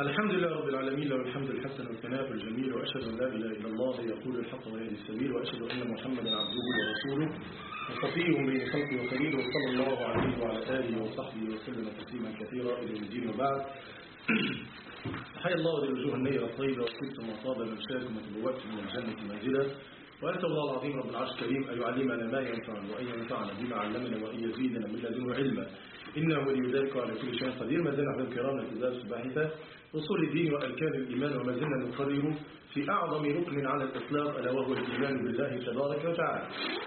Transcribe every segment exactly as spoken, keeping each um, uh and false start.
الحمد لله رب العالمين، له الحمد الحسن والثناء الجميل، وأشهد أن لا إله إلا الله يقول الحق ويهدي السبيل، وأشهد أن محمدا عبده ورسوله وصفيه بين خلقه وخليله، صلى الله عليه وعلى آله وصحبه وسلم تسليما كثيرا إلى الدين. وبعد، حي الله للوجوه النيرة الطيبة، وكنتم أصاب منشاكم وتبوأتم من الجنة منزلا، وأسأل الله العظيم رب العرش الكريم أن يعلمنا ما ينفعنا وأن ينفعنا بما علمنا وأن يزيدنا من لدنه علما، إنه ولي ذلك على كل شيء قدير. ما زلنا أحباب الكرام نتدارس الباحثة أصول الدين وأركان الإيمان، وما زلنا نقرر في أعظم ركن على الإطلاق ألا وهو الإيمان بالله تبارك وتعالى.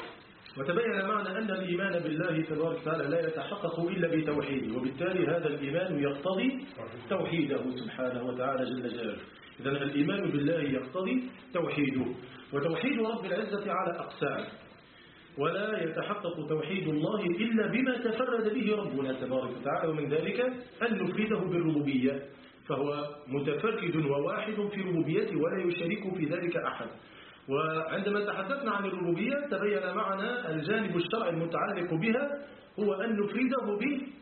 وتبين معنا أن الإيمان بالله تبارك وتعالى لا يتحقق إلا بتوحيده، وبالتالي هذا الإيمان يقتضي توحيده سبحانه وتعالى جل جلاله. إذن الإيمان بالله يقتضي توحيده، وتوحيد رب العزة على أقسام، ولا يتحقق توحيد الله إلا بما تفرد به ربنا تبارك وتعالى، ومن ذلك أن نفرده بالربوبية، فهو متفرد وواحد في ربوبيته ولا يشارك في ذلك أحد. وعندما تحدثنا عن الربوبية تبين معنا الجانب الشرعي المتعلق بها هو أن نفرده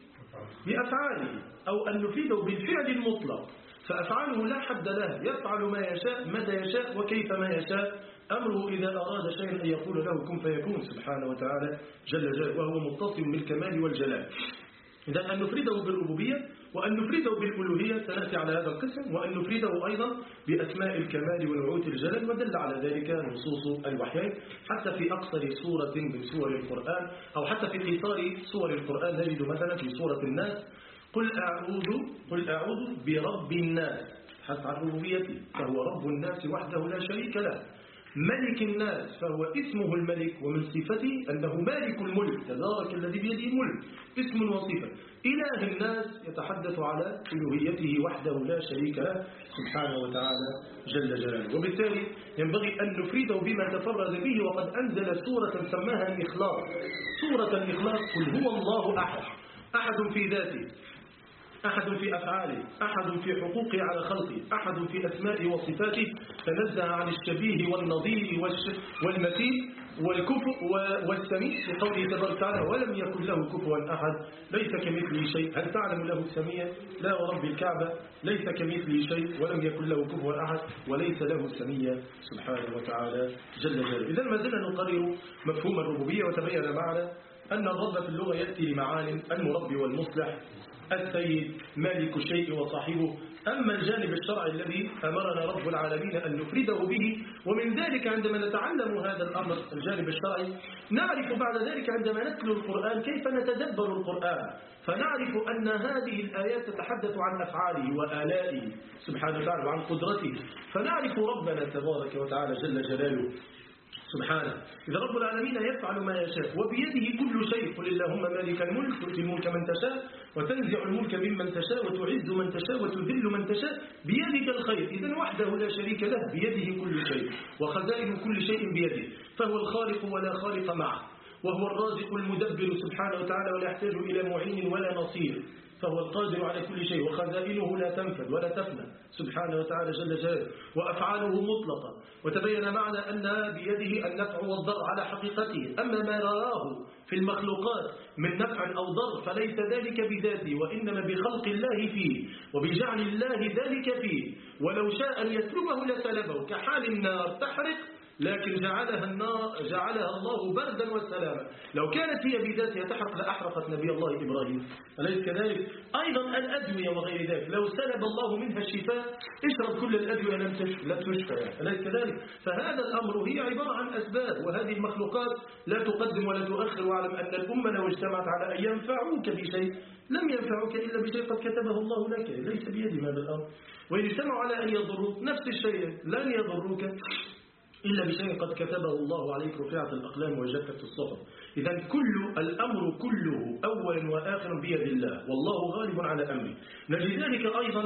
بأفعاله، أو أن نفرده بالفعل المطلق، فأفعاله لا حد لها، يفعل ما يشاء متى يشاء وكيف ما يشاء، أمره إذا أراد شيئا أن يقول له كن فيكون سبحانه وتعالى جل جلاله، وهو متصل بالكمال والجلال. إذا أن نفرده بالربوبية وأن نفرده بالألوهية، سنأتي على هذا القسم، وأن نفرده أيضا بأسماء الكمال ونعوت الجلال، ودل على ذلك نصوص الوحيين حتى في أقصر سورة من سور القرآن، أو حتى في قصار سور القرآن نجد مثلا في سورة الناس قل أعوذ قل أعوذ برب الناس، حتى عن ربوبيته، فهو رب الناس وحده لا شريك له، ملك الناس فهو اسمه الملك، ومن صفته أنه مالك الملك، تبارك الذي بيده الملك، اسم وصفة. إله الناس يتحدث على ألوهيته وحده لا شريك له سبحانه وتعالى جل جلاله. وبالتالي ينبغي أن نفرده بما تفرد به، وقد أنزل سورة سماها الإخلاص، سورة الإخلاص، قل هو الله أحد، أحد في ذاته، أحد في أفعاله، أحد في حقوقه على خلقه، أحد في أسمائه وصفاته، تنزه عن الشبيه والنظير والمثيل والكفء والسميع، في قوله تبارك وتعالى ولم يكن له كفوا أحد، ليس كمثله شيء. هل تعلم له سميا؟ لا ورب الكعبة، ليس كمثله شيء ولم يكن له كفوا أحد وليس له سميا سبحانه وتعالى جل جلاله. إذا ما زلنا نقرر مفهوم الربوبية، وتبين معنا أن الرب في اللغة يأتي لمعان المربي والمصلح، السيد، مالك الشيء وصاحبه. أما الجانب الشرعي الذي أمرنا رب العالمين أن نفرده به، ومن ذلك عندما نتعلم هذا الأمر الجانب الشرعي نعرف بعد ذلك عندما نتلو القرآن كيف نتدبر القرآن، فنعرف أن هذه الآيات تتحدث عن أفعاله وآلائه سبحانه وتعالى وعن قدرته، فنعرف ربنا تبارك وتعالى جل جلاله سبحانه. إذا رب العالمين يفعل ما يشاء وبيده كل شيء، قل اللهم مالك الملك تؤتي الملك من تشاء وتنزع الملك ممن تشاء وتعز من تشاء وتذل من تشاء بيدك الخير. إذن وحده لا شريك له، بيده كل شيء وخزائن كل شيء بيده، فهو الخالق ولا خالق معه، وهو الرازق المدبر سبحانه وتعالى ولا يحتاج إلى معين ولا نصير، فهو القادر على كل شيء، وخزائنه لا تنفد ولا تفنى سبحانه وتعالى جل جلاله، وأفعاله مطلقة. وتبين معنا أن بيده النفع والضر على حقيقته، أما ما رآه في المخلوقات من نفع أو ضر فليس ذلك بذاته، وإنما بخلق الله فيه وبجعل الله ذلك فيه، ولو شاء أن يسلبه لسلبه، كحال النار تحرق لكن جعلها النار جعلها الله بردا وسلاما، لو كانت هي بذاتها تحرق لأحرقت نبي الله إبراهيم، أليس كذلك؟ أيضا الأدوية وغير ذلك، لو سلب الله منها الشفاء اشرب كل الأدوية لم تشفى، أليس كذلك؟ فهذا الأمر هي عبارة عن أسباب، وهذه المخلوقات لا تقدم ولا تؤخر. واعلم أن الأمة لو اجتمعت على أن ينفعوك بشيء لم ينفعوك إلا بشيء قد كتبه الله لك، ليس بيد هذا الأمر. وإن اجتمعوا على أن يضروك نفس الشيء لن يضروك إلا بشيء قد كتبه الله عليك، رفعت الأقلام وجفت الصحف. إذا كل الأمر كله أولا وآخرا بيد الله، والله غالب على أمره. نجد ذلك أيضا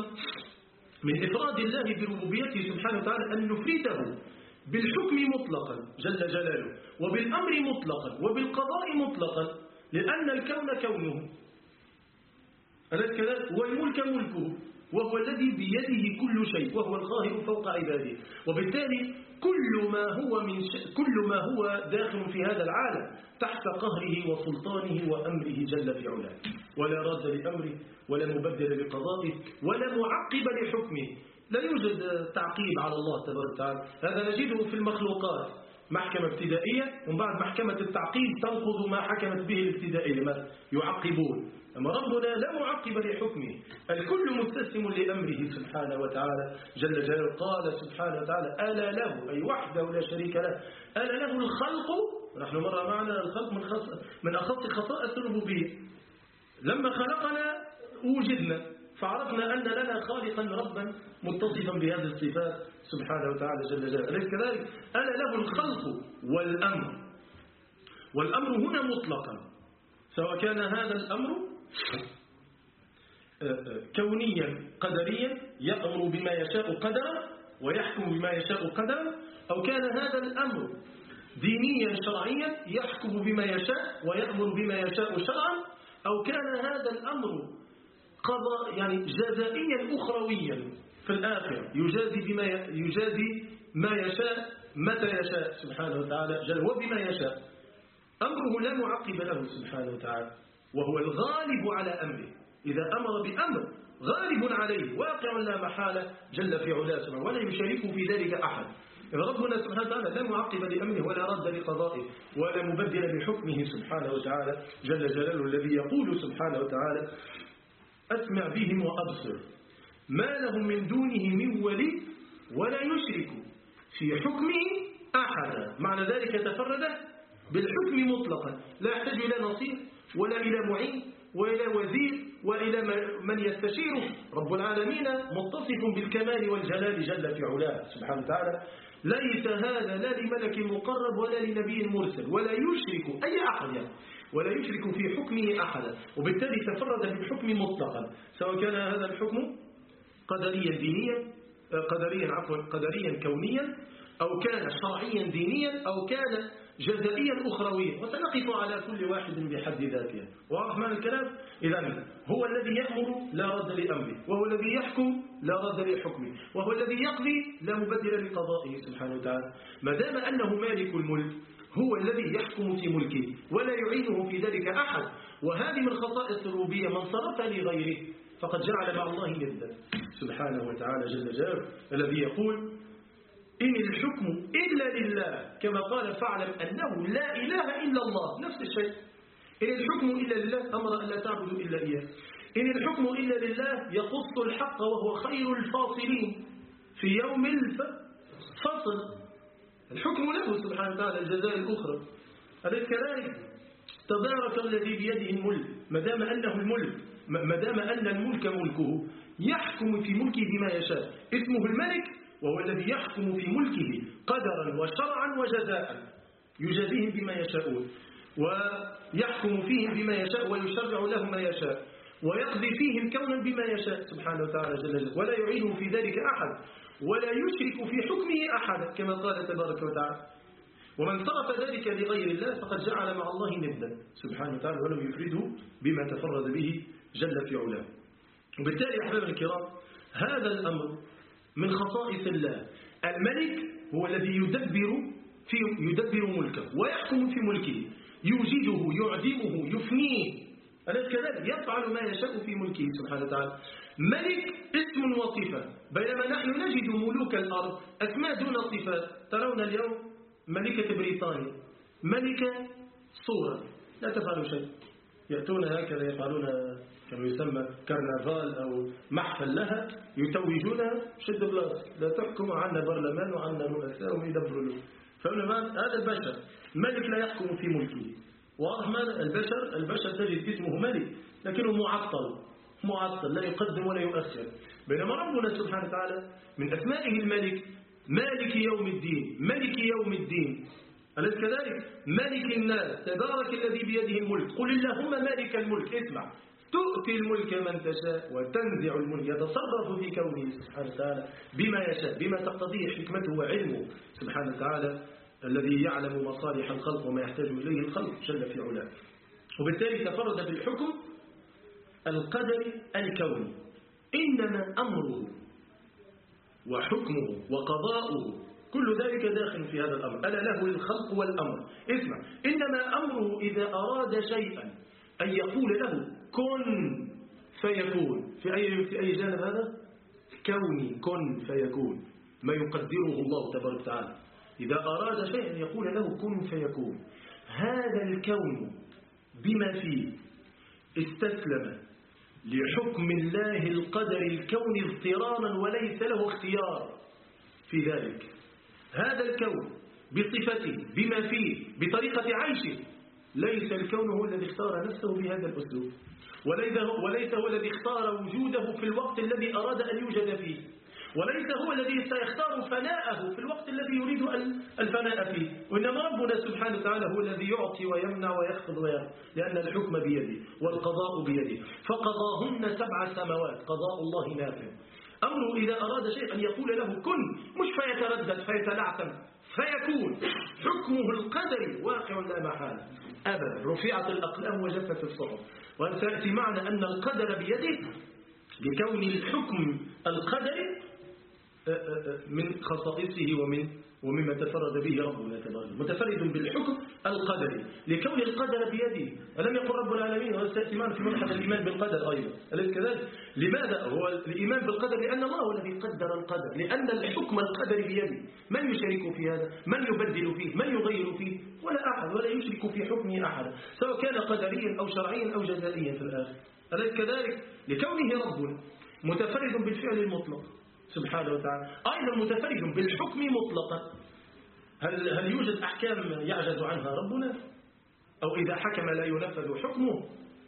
من إفراد الله بربوبيته سبحانه وتعالى أن نفرده بالحكم مطلقا جل جلاله، وبالأمر مطلقا، وبالقضاء مطلقا، لأن الكون كونه، أليس كذلك؟ والملك ملكه، وهو الذي بيده كل شيء وهو القاهر فوق عباده. وبالتالي كل ما هو من ش... كل ما هو داخل في هذا العالم تحت قهره وسلطانه وأمره جل في علاه، ولا راد لأمره ولا مبدل لقضائه ولا معقب لحكمه. لا يوجد تعقيب على الله تبارك وتعالى. هذا نجده في المخلوقات، محكمة ابتدائية ومن بعد محكمة التعقيب تنقض ما حكمت به الابتدائية، ما يعقبون. أما ربنا لا معقب لحكمه، الكل مستسلم لأمره سبحانه وتعالى جل جلاله. قال سبحانه وتعالى ألا له، أي وحده لا شريك له، ألا له الخلق. نحن مرة معنا الخلق من, خص... من أخص خصائص الربوبية. لما خلقنا وجدنا فعرفنا أن لنا خالقا ربا متصفا بهذه الصفات سبحانه وتعالى جل جلاله. أليس كذلك؟ ألا له الخلق والأمر. والأمر هنا مطلقا، سواء كان هذا الأمر كونيا قدريا يأمر بما يشاء قدرا ويحكم بما يشاء قدرا، أو كان هذا الأمر دينيا شرعيا يحكم بما يشاء ويأمر بما يشاء شرعا، أو كان هذا الأمر قضاء يعني جزائيا أخرويا في الآخرة يجازي بما يجازي ما يشاء متى يشاء سبحانه وتعالى جل وبما يشاء. أمره لا معقب له سبحانه وتعالى، وهو الغالب على أمره. إذا أمر بأمر غالب عليه واقع لا محالة جل في علاه سبحانه، ولا يشارك في ذلك أحد. إذا ربنا سبحانه وتعالى لا معقب لأمره ولا رد لقضائه ولا مبدل لحكمه سبحانه وتعالى جل جلاله، الذي يقول سبحانه وتعالى أسمع بهم وأبصر ما لهم من دونه من ولي ولا يشرك في حكمه أحدا. معنى ذلك تفرد بالحكم مطلقا، لا يحتاج إلى نصير ولا إلى معين وإلى وزير وإلى من يستشيره. رب العالمين متصف بالكمال والجلال جل في علاه سبحانه وتعالى. ليس هذا لا لملك مقرب ولا لنبي مرسل، ولا يشرك أي أحد يعني ولا يشرك في حكمه أحدا. وبالتالي تفرد بالحكم مطلقا، سواء كان هذا الحكم قدريا دينيا قدريا عفوا قدريا كونيا، أو كان شرعيا دينيا، أو كان جزائيا أخرويا. وسنقف على كل واحد بحد ذاته. واضح معنى الكلام؟ إذن هو الذي يأمر لا رد لأمره، وهو الذي يحكم لا رد لحكمه، وهو الذي يقضي لا مبدل لقضائه سبحانه وتعالى. ما دام أنه مالك الملك هو الذي يحكم في ملكه ولا يعينه في ذلك أحد. وهذه من خصائص الربوبية، من صرف لغيره فقد جعل مع الله ندا سبحانه وتعالى جل جلاله، الذي يقول إن الحكم إلا لله، كما قال فاعلم أنه لا إله إلا الله. نفس الشيء، إن الحكم إلا لله، أمر أن لا تعبدوا إلا إياه. إن الحكم إلا لله يقص الحق وهو خير الفاصلين في يوم الفصل. الحكم له سبحانه وتعالى الجزاء الأخرى. أليس كذلك؟ تبارك الذي بيده الملك. ما دام أنه الملك، ما دام أن الملك ملكه يحكم في ملكه بما يشاء. اسمه الملك، وهو الذي يحكم في ملكه قدرا وشرعا وجزاء، يجازيهم بما يشاءون ويحكم فيهم بما يشاء ويشرع لهم ما يشاء ويقضي فيهم كونا بما يشاء سبحانه وتعالى جل جلاله، ولا يعينه في ذلك أحد ولا يشرك في حكمه أحدا كما قال تبارك وتعالى. ومن صرف ذلك لغير الله فقد جعل مع الله ندا سبحانه وتعالى ولم يفرده بما تفرد به جل في علاه. وبالتالي أحبابنا الكرام، هذا الأمر من خصائص الله. الملك هو الذي يدبر في يدبر ملكه ويحكم في ملكه، يوجده يعدمه يفنيه. أليس كذلك؟ يفعل ما يشاء في ملكه سبحانه وتعالى. ملك اسم وصفة، بينما نحن نجد ملوك الأرض أسماء دون صفات. ترون اليوم ملكة بريطانيا ملكة صورة لا تفعل شيء، يأتون هكذا يفعلون كما يسمى كرنفال أو محفل لها، يتوجونها شد بلاس، لا تحكم عنا برلمان وعنا رؤساء ويدبروا له. هذا البشر ملك لا يحكم في ملكه. واضح ماذا؟ البشر البشر تجد اسمه ملك لكنه معطل معطل لا يقدم ولا يؤخر. بينما ربنا سبحانه وتعالى من أسمائه الملك، مالك يوم الدين، ملك يوم الدين. أليس كذلك؟ ملك الناس، تبارك الذي بيده الملك. قل اللهم مالك الملك. اسمع، تؤتي الملك من تشاء وتنزع الملك، يتصرف في كونه سبحانه وتعالى بما يشاء بما تقتضيه حكمته وعلمه سبحانه وتعالى، الذي يعلم مصالح الخلق وما يحتاج إليه الخلق جل في علاه. وبالتالي تفرد بالحكم القدري الكوني. إنما أمره وحكمه وقضاؤه كل ذلك داخل في هذا الأمر. ألا له الخلق والأمر. اسمع، إنما أمره إذا أراد شيئا أن يقول له كن فيكون. في أي, في أي جانب هذا؟ كوني، كن فيكون، ما يقدره الله تبارك وتعالى. إذا أراد شيئا يقول له كن فيكون. هذا الكون بما فيه استسلم لحكم الله القدر الكوني اضطرارا وليس له اختيار في ذلك. هذا الكون بصفته بما فيه بطريقة عيشه، ليس الكون هو الذي اختار نفسه بهذا الأسلوب، وليس هو الذي اختار وجوده في الوقت الذي أراد أن يوجد فيه، وليس هو الذي سيختار فناءه في الوقت الذي يريد الفناء فيه. وإنما ربنا سبحانه وتعالى هو الذي يعطي ويمنع ويخفض ويرفع، لأن الحكم بيده والقضاء بيده. فقضاهن سبع سماوات، قضاء الله نافذ. أمره إذا أراد شيئا أن يقول له كن، مش فيتردد فيتلعثم، فيكون. حكمه القدري واقع لا محالة أبدا. رفعت الأقلام وجفت الصحف. وسيأتي معنا أن القدر بيده لكون الحكم القدري من خصائصه ومن ومما تفرد به ربنا تبارك، متفرد بالحكم القدري لكون القدر بيده. ألم يقل رب العالمين، وسيأتي معنا في مبحث الإيمان بالقدر أيضا، أليس كذلك؟ لماذا هو الإيمان بالقدر؟ لأن الله هو الذي قدر القدر، لأن الحكم القدري بيده. من يشارك في هذا؟ من يبدل فيه؟ من يغير فيه؟ ولا أحد، ولا يشرك في حكمه أحد، سواء كان قدريا أو شرعيا أو جزائيا في الآخر، أليس كذلك؟ لكونه رب متفرد بالفعل المطلق سبحانه وتعالى، أيضا متفرد بالحكم مطلقا. هل, هل يوجد أحكام يعجز عنها ربنا؟ أو إذا حكم لا ينفذ حكمه؟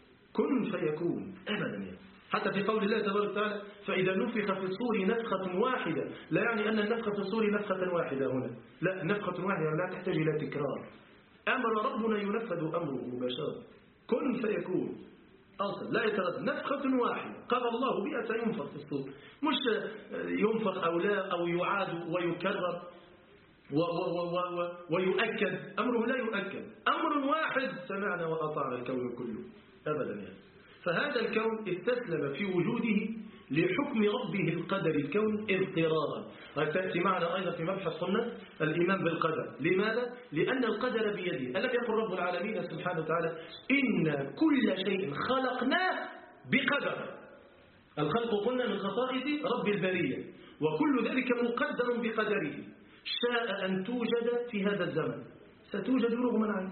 كن فيكون أبدا يعني. حتى في قول الله تبارك وتعالى فإذا نفخ في الصور نفخة واحدة، لا يعني أن النفخة في الصور نفخة واحدة هنا، لا، نفخة واحدة لا تحتاج إلى تكرار. أمر ربنا ينفذ أمره مباشرة، كن فيكون أصلا لا يتردد. نفخة واحدة قضى الله بها سينفخ في الصور، مش ينفخ أو لا أو يعاد ويكرر و و و و ويؤكد. أمره لا يؤكد، أمر واحد سمعنا وأطعنا الكون كله أبدا يعني. فهذا الكون استسلم في وجوده لحكم ربه القدر الكون اضطرارا. وتأتي معنا أيضا في مبحث قلنا الإيمان بالقدر. لماذا؟ لأن القدر بيده. ألم يقل رب العالمين سبحانه وتعالى إن كل شيء خلقناه بقدر. الخلق قلنا من خصائص رب البرية، وكل ذلك مقدر بقدره. شاء أن توجد في هذا الزمن ستوجد رغما عنك،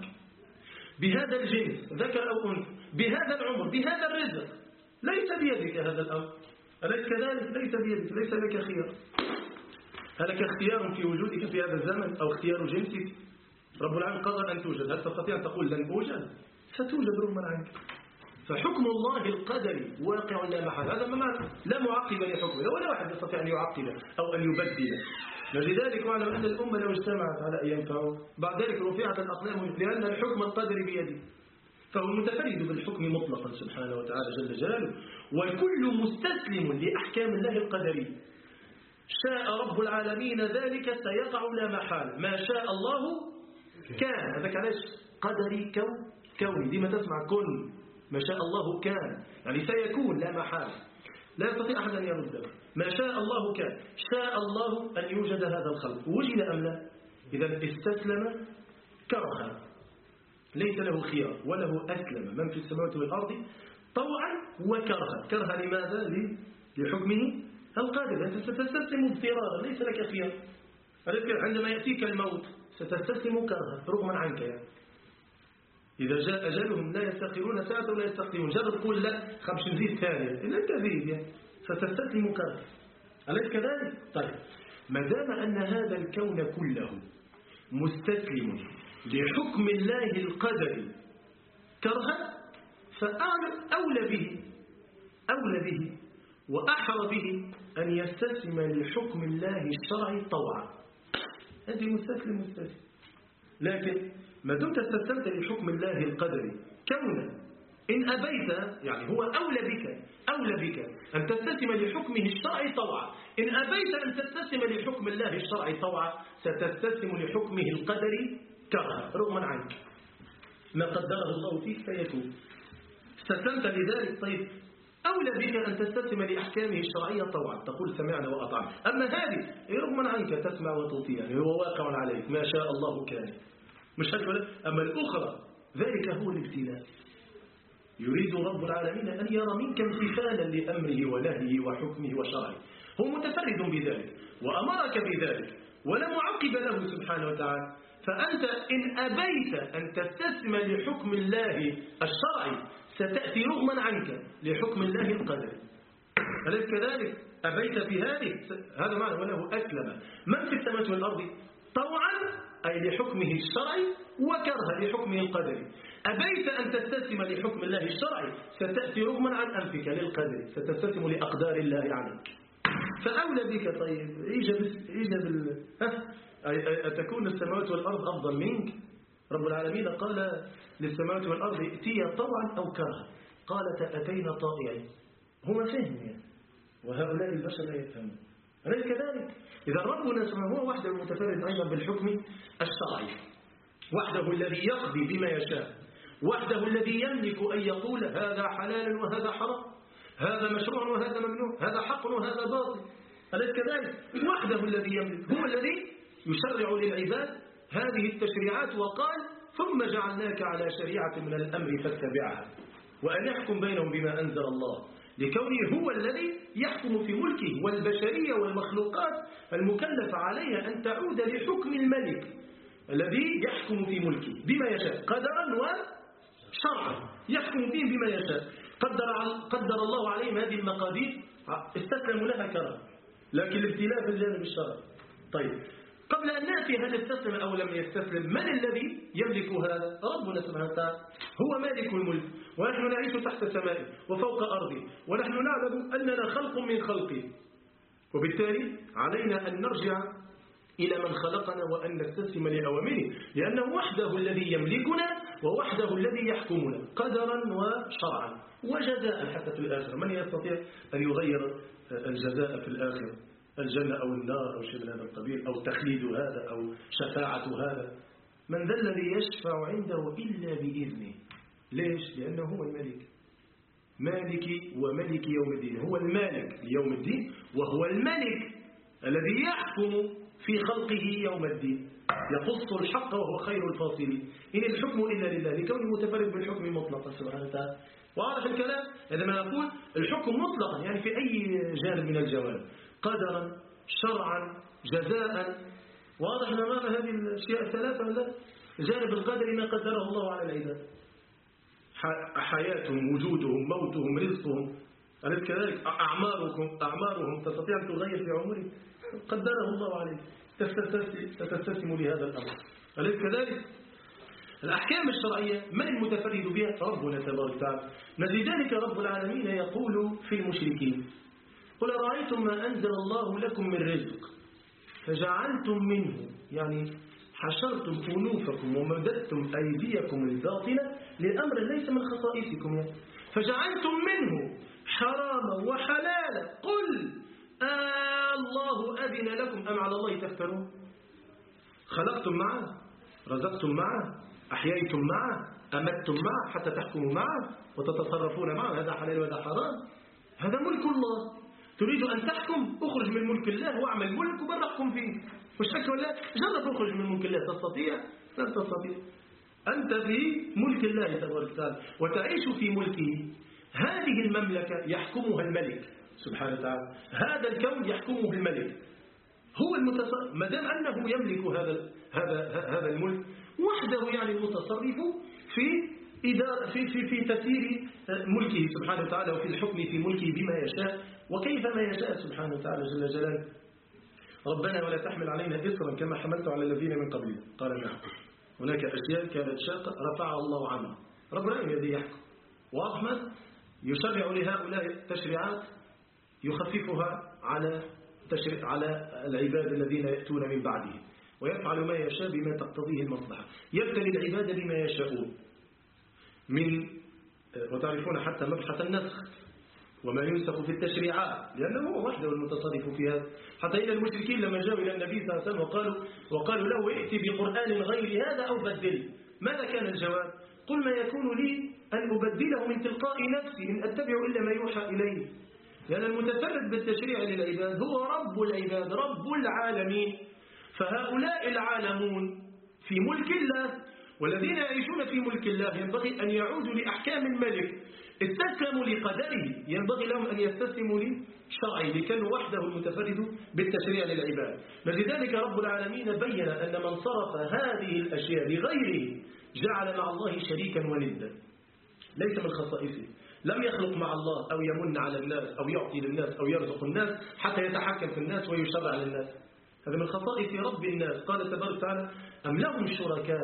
بهذا الجنس ذكر أو أنثى، بهذا العمر، بهذا الرزق. ليس بيدك هذا الأمر، أليس كذلك؟ ليس بيدك، ليس لك خيار. هل لك اختيار في وجودك في هذا الزمن أو اختيار جنسك؟ رب العالمين قرر أن توجد، هل تستطيع أن تقول لن أوجد؟ ستوجد رغما عنك. فحكم الله القدري واقع لا محال. هذا ما معنى لا معقب لحكمه، ولا واحد يستطيع أن يعقب أو أن يبدل. لذلك واعلم أن الأمة لو اجتمعت على أن ينفعوا بعد ذلك رفعت الأقلام، لأن الحكم القدري بيده، فهو متفرد بالحكم مطلقا سبحانه وتعالى جل جلاله، والكل مستسلم لأحكام الله القدرية. شاء رب العالمين ذلك سيقع لا محال، ما شاء الله كان. هذا كان قدري كون كوني، دي ما تسمع كن، ما شاء الله كان يعني سيكون لا محال، لا يستطيع أحد أن يرده. ما شاء الله كان، شاء الله أن يوجد هذا الخلق، وجد أم لا؟ إذا استسلم كرها، ليس له خيار، وله أسلم من في السماوات والأرض طوعا وكرها. كرها لماذا؟ لحكمه القادر. أنت ستستسلم اضطرارا، ليس لك خيار. عندما يأتيك الموت ستستسلم كرها رغما عنك يعني. إذا جاء أجلهم لا يستأخرون ساعة ولا يستقدمون. جرب تقول لا خمس نزيد ثانية، إلا أنت زيد يعني، ستستسلم كرها، أليس كذلك؟ طيب، ما دام أن هذا الكون كله مستسلم لحكم الله القدري كرها، فأولى به أولى به وأحرى به أن يستسلم لحكم الله الشرعي طوعا. أنت مستسلم مستسلم، لكن ما دمت استسلمت لحكم الله القدري كونا، إن أبيت يعني هو أولى بك أولى بك أن تستسلم لحكمه الشرعي طوعا. إن أبيت أن تستسلم لحكم الله الشرعي طوعا ستستسلم لحكمه القدري كرها رغما عنك. ما قدره الله فيك فيكون. استسلمت لذلك، طيب أولى بك أن تستسلم لأحكامه الشرعية طوعا، تقول سمعنا وأطعنا. أما هذه رغما عنك تسمع وتطيع، يعني هو واقع عليك، ما شاء الله كان، مش هكذا. أما الأخرى ذلك هو الابتلاء. يريد رب العالمين أن يرى منك امتثالا لأمره ونهيه وحكمه وشرعه، هو متفرد بذلك وأمرك بذلك ولا معقب له سبحانه وتعالى. فأنت إن أبيت أن تستسلم لحكم الله الشرعي ستأتي رغما عنك لحكم الله القدري. أليس كذلك؟ أبيت في هذه، هذا معنى وله أسلم من في السماوات والأرض طوعا أي لحكمه الشرعي وكرها لحكمه القدري. أبيت أن تستسلم لحكم الله الشرعي ستأتي رغما عن أنفك للقدر، ستستسلم لأقدار الله عنك. فأولى بك. طيب إيجاب إيجاب أتكون السماوات والأرض أفضل منك؟ رب العالمين قال للسماوات والأرض ائتيا طوعا أو كرها، قالت أتينا طائعين. هو فهم يعني، وهؤلاء البشر لا يفهمون. أليس كذلك؟ إذا ربنا سبحانه هو وحده المتفرد أيضا بالحكم الشرعي، وحده الذي يقضي بما يشاء، وحده الذي يملك أن يقول هذا حلال وهذا حرام، هذا مشروع وهذا ممنوع، هذا حق وهذا باطل. أليس كذلك؟ وحده الذي يملك، هو الذي يشرع للعباد هذه التشريعات، وقال ثم جعلناك على شريعة من الأمر فاتبعها وأن يحكم بينهم بما أنزل الله، لكونه هو الذي يحكم في ملكه، والبشرية والمخلوقات المكلفة عليها أن تعود لحكم الملك الذي يحكم في ملكه بما يشاء قدرا وشرعا، يحكم فيه بما يشاء. قدر, قدر الله عليهم هذه المقادير، استسلموا لها كرها، لكن الابتلاء في الجانب الشرعي. طيب قبل أن نأتي هل استسلم أو لم يستسلم، من الذي يملك هذا؟ ربنا سبحانه وتعالى هو مالك الملك، ونحن نعيش تحت سمائه وفوق أرضه، ونحن نعلم أننا خلق من خلقه، وبالتالي علينا أن نرجع إلى من خلقنا وأن نستسلم لأوامره، لأنه وحده الذي يملكنا ووحده الذي يحكمنا قدرا وشرعا وجزاء حتى في الآخرة. من يستطيع أن يغير الجزاء في الآخرة، الجنة أو النار أو شيء من هذا القبيل، أو تخليد هذا أو شفاعة هذا؟ من ذا الذي يشفع عنده إلا بإذنه. ليش؟ لأنه هو الملك، مالك وملك يوم الدين، هو المالك ليوم الدين، وهو الملك الذي يحكم في خلقه يوم الدين، يقص الحق وهو خير الفاصلين. إن الحكم إلا لله، لكونه متفرد بالحكم مطلقا سبحانه وتعالى. واضح الكلام؟ عندما نقول الحكم مطلقا يعني في أي جانب من الجوانب، قدرا شرعا جزاء. واضح لماذا هذه الأشياء الثلاثة ولا؟ جانب القدر ما قدره الله على العباد، حياتهم، وجودهم، موتهم، رزقهم، أليس كذلك؟ أعماركم أعمارهم تستطيع أن تغير في عمرك، قدره الله عليك، تستسلم لهذا الأمر، أليس كذلك؟ الأحكام الشرعية من المتفرد بها؟ ربنا تبارك وتعالى. لذلك رب العالمين يقول في المشركين قل رأيتم ما أنزل الله لكم من رزق فجعلتم منه، يعني حشرتم أنوفكم ومددتم أيديكم الباطلة لأمر ليس من خصائصكم، يعني فجعلتم منه حراما وحلالا قل آه الله أذن لكم أم على الله تفترون؟ خلقتم معه، رزقتم معه، أحييتم معه، أمدتم معه حتى تحكموا معه وتتصرفون معه، هذا حلال وهذا حرام، هذا ملك الله. تريد أن تحكم؟ اخرج من ملك الله واعمل ملك وبرحكم فيه، مش هكذا ولا؟ جرب اخرج من ملك الله، تستطيع؟ لن تستطيع. أنت في ملك الله تبارك وتعالى وتعيش في ملكه. هذه المملكة يحكمها الملك سبحانه وتعالى، هذا الكون يحكمه الملك، هو المتصرف. ما دام أنه يملك هذا هذا هذا الملك وحده، يعني المتصرف في إدارة في في في تسيير ملكه سبحانه وتعالى، وفي الحكم في ملكه بما يشاء وكيف ما يشاء سبحانه وتعالى جل جلاله. ربنا ولا تحمل علينا إصرا كما حملت على الذين من قبلنا، قال نعم. هناك أشياء كانت شاقة رفعها الله عنها، ربنا الذي يحكم. وأحمد يشرع لهؤلاء تشريعات يخففها على تشريع على العباد الذين يأتون من بعده، ويفعل ما يشاء بما تقتضيه المصلحة، يبتلي العباد بما يشاءون من، وتعرفون حتى مبحث النسخ وما ينسخ في التشريعات، لأنه هو وحده المتصرف في هذا. حتى إن المشركين لما جاءوا إلى النبي صلى الله عليه وسلم وقالوا وقالوا له ائت بقرآن غير هذا أو بدل، ماذا كان الجواب؟ قل ما يكون لي أن أبدله من تلقاء نفسي إن أتبع إلا ما يوحى إليه، لأن المتفرد بالتشريع للعباد هو رب العباد رب العالمين. فهؤلاء العالمون في ملك الله، والذين يعيشون في ملك الله ينبغي أن يعودوا لأحكام الملك. استسلموا لقدره، ينبغي لهم أن يستسلموا لشرعه لكانوا وحده المتفرد بالتشريع للعباد. لذلك رب العالمين بين أن من صرف هذه الأشياء لغيره جعل مع الله شريكا وندا، ليس من خصائصه. لم يخلق مع الله أو يمن على الناس أو يعطي للناس أو يرزق الناس حتى يتحكم في الناس ويشرع للناس. هذا من خصائص رب الناس. قال تبارك وتعالى: أم لهم شركاء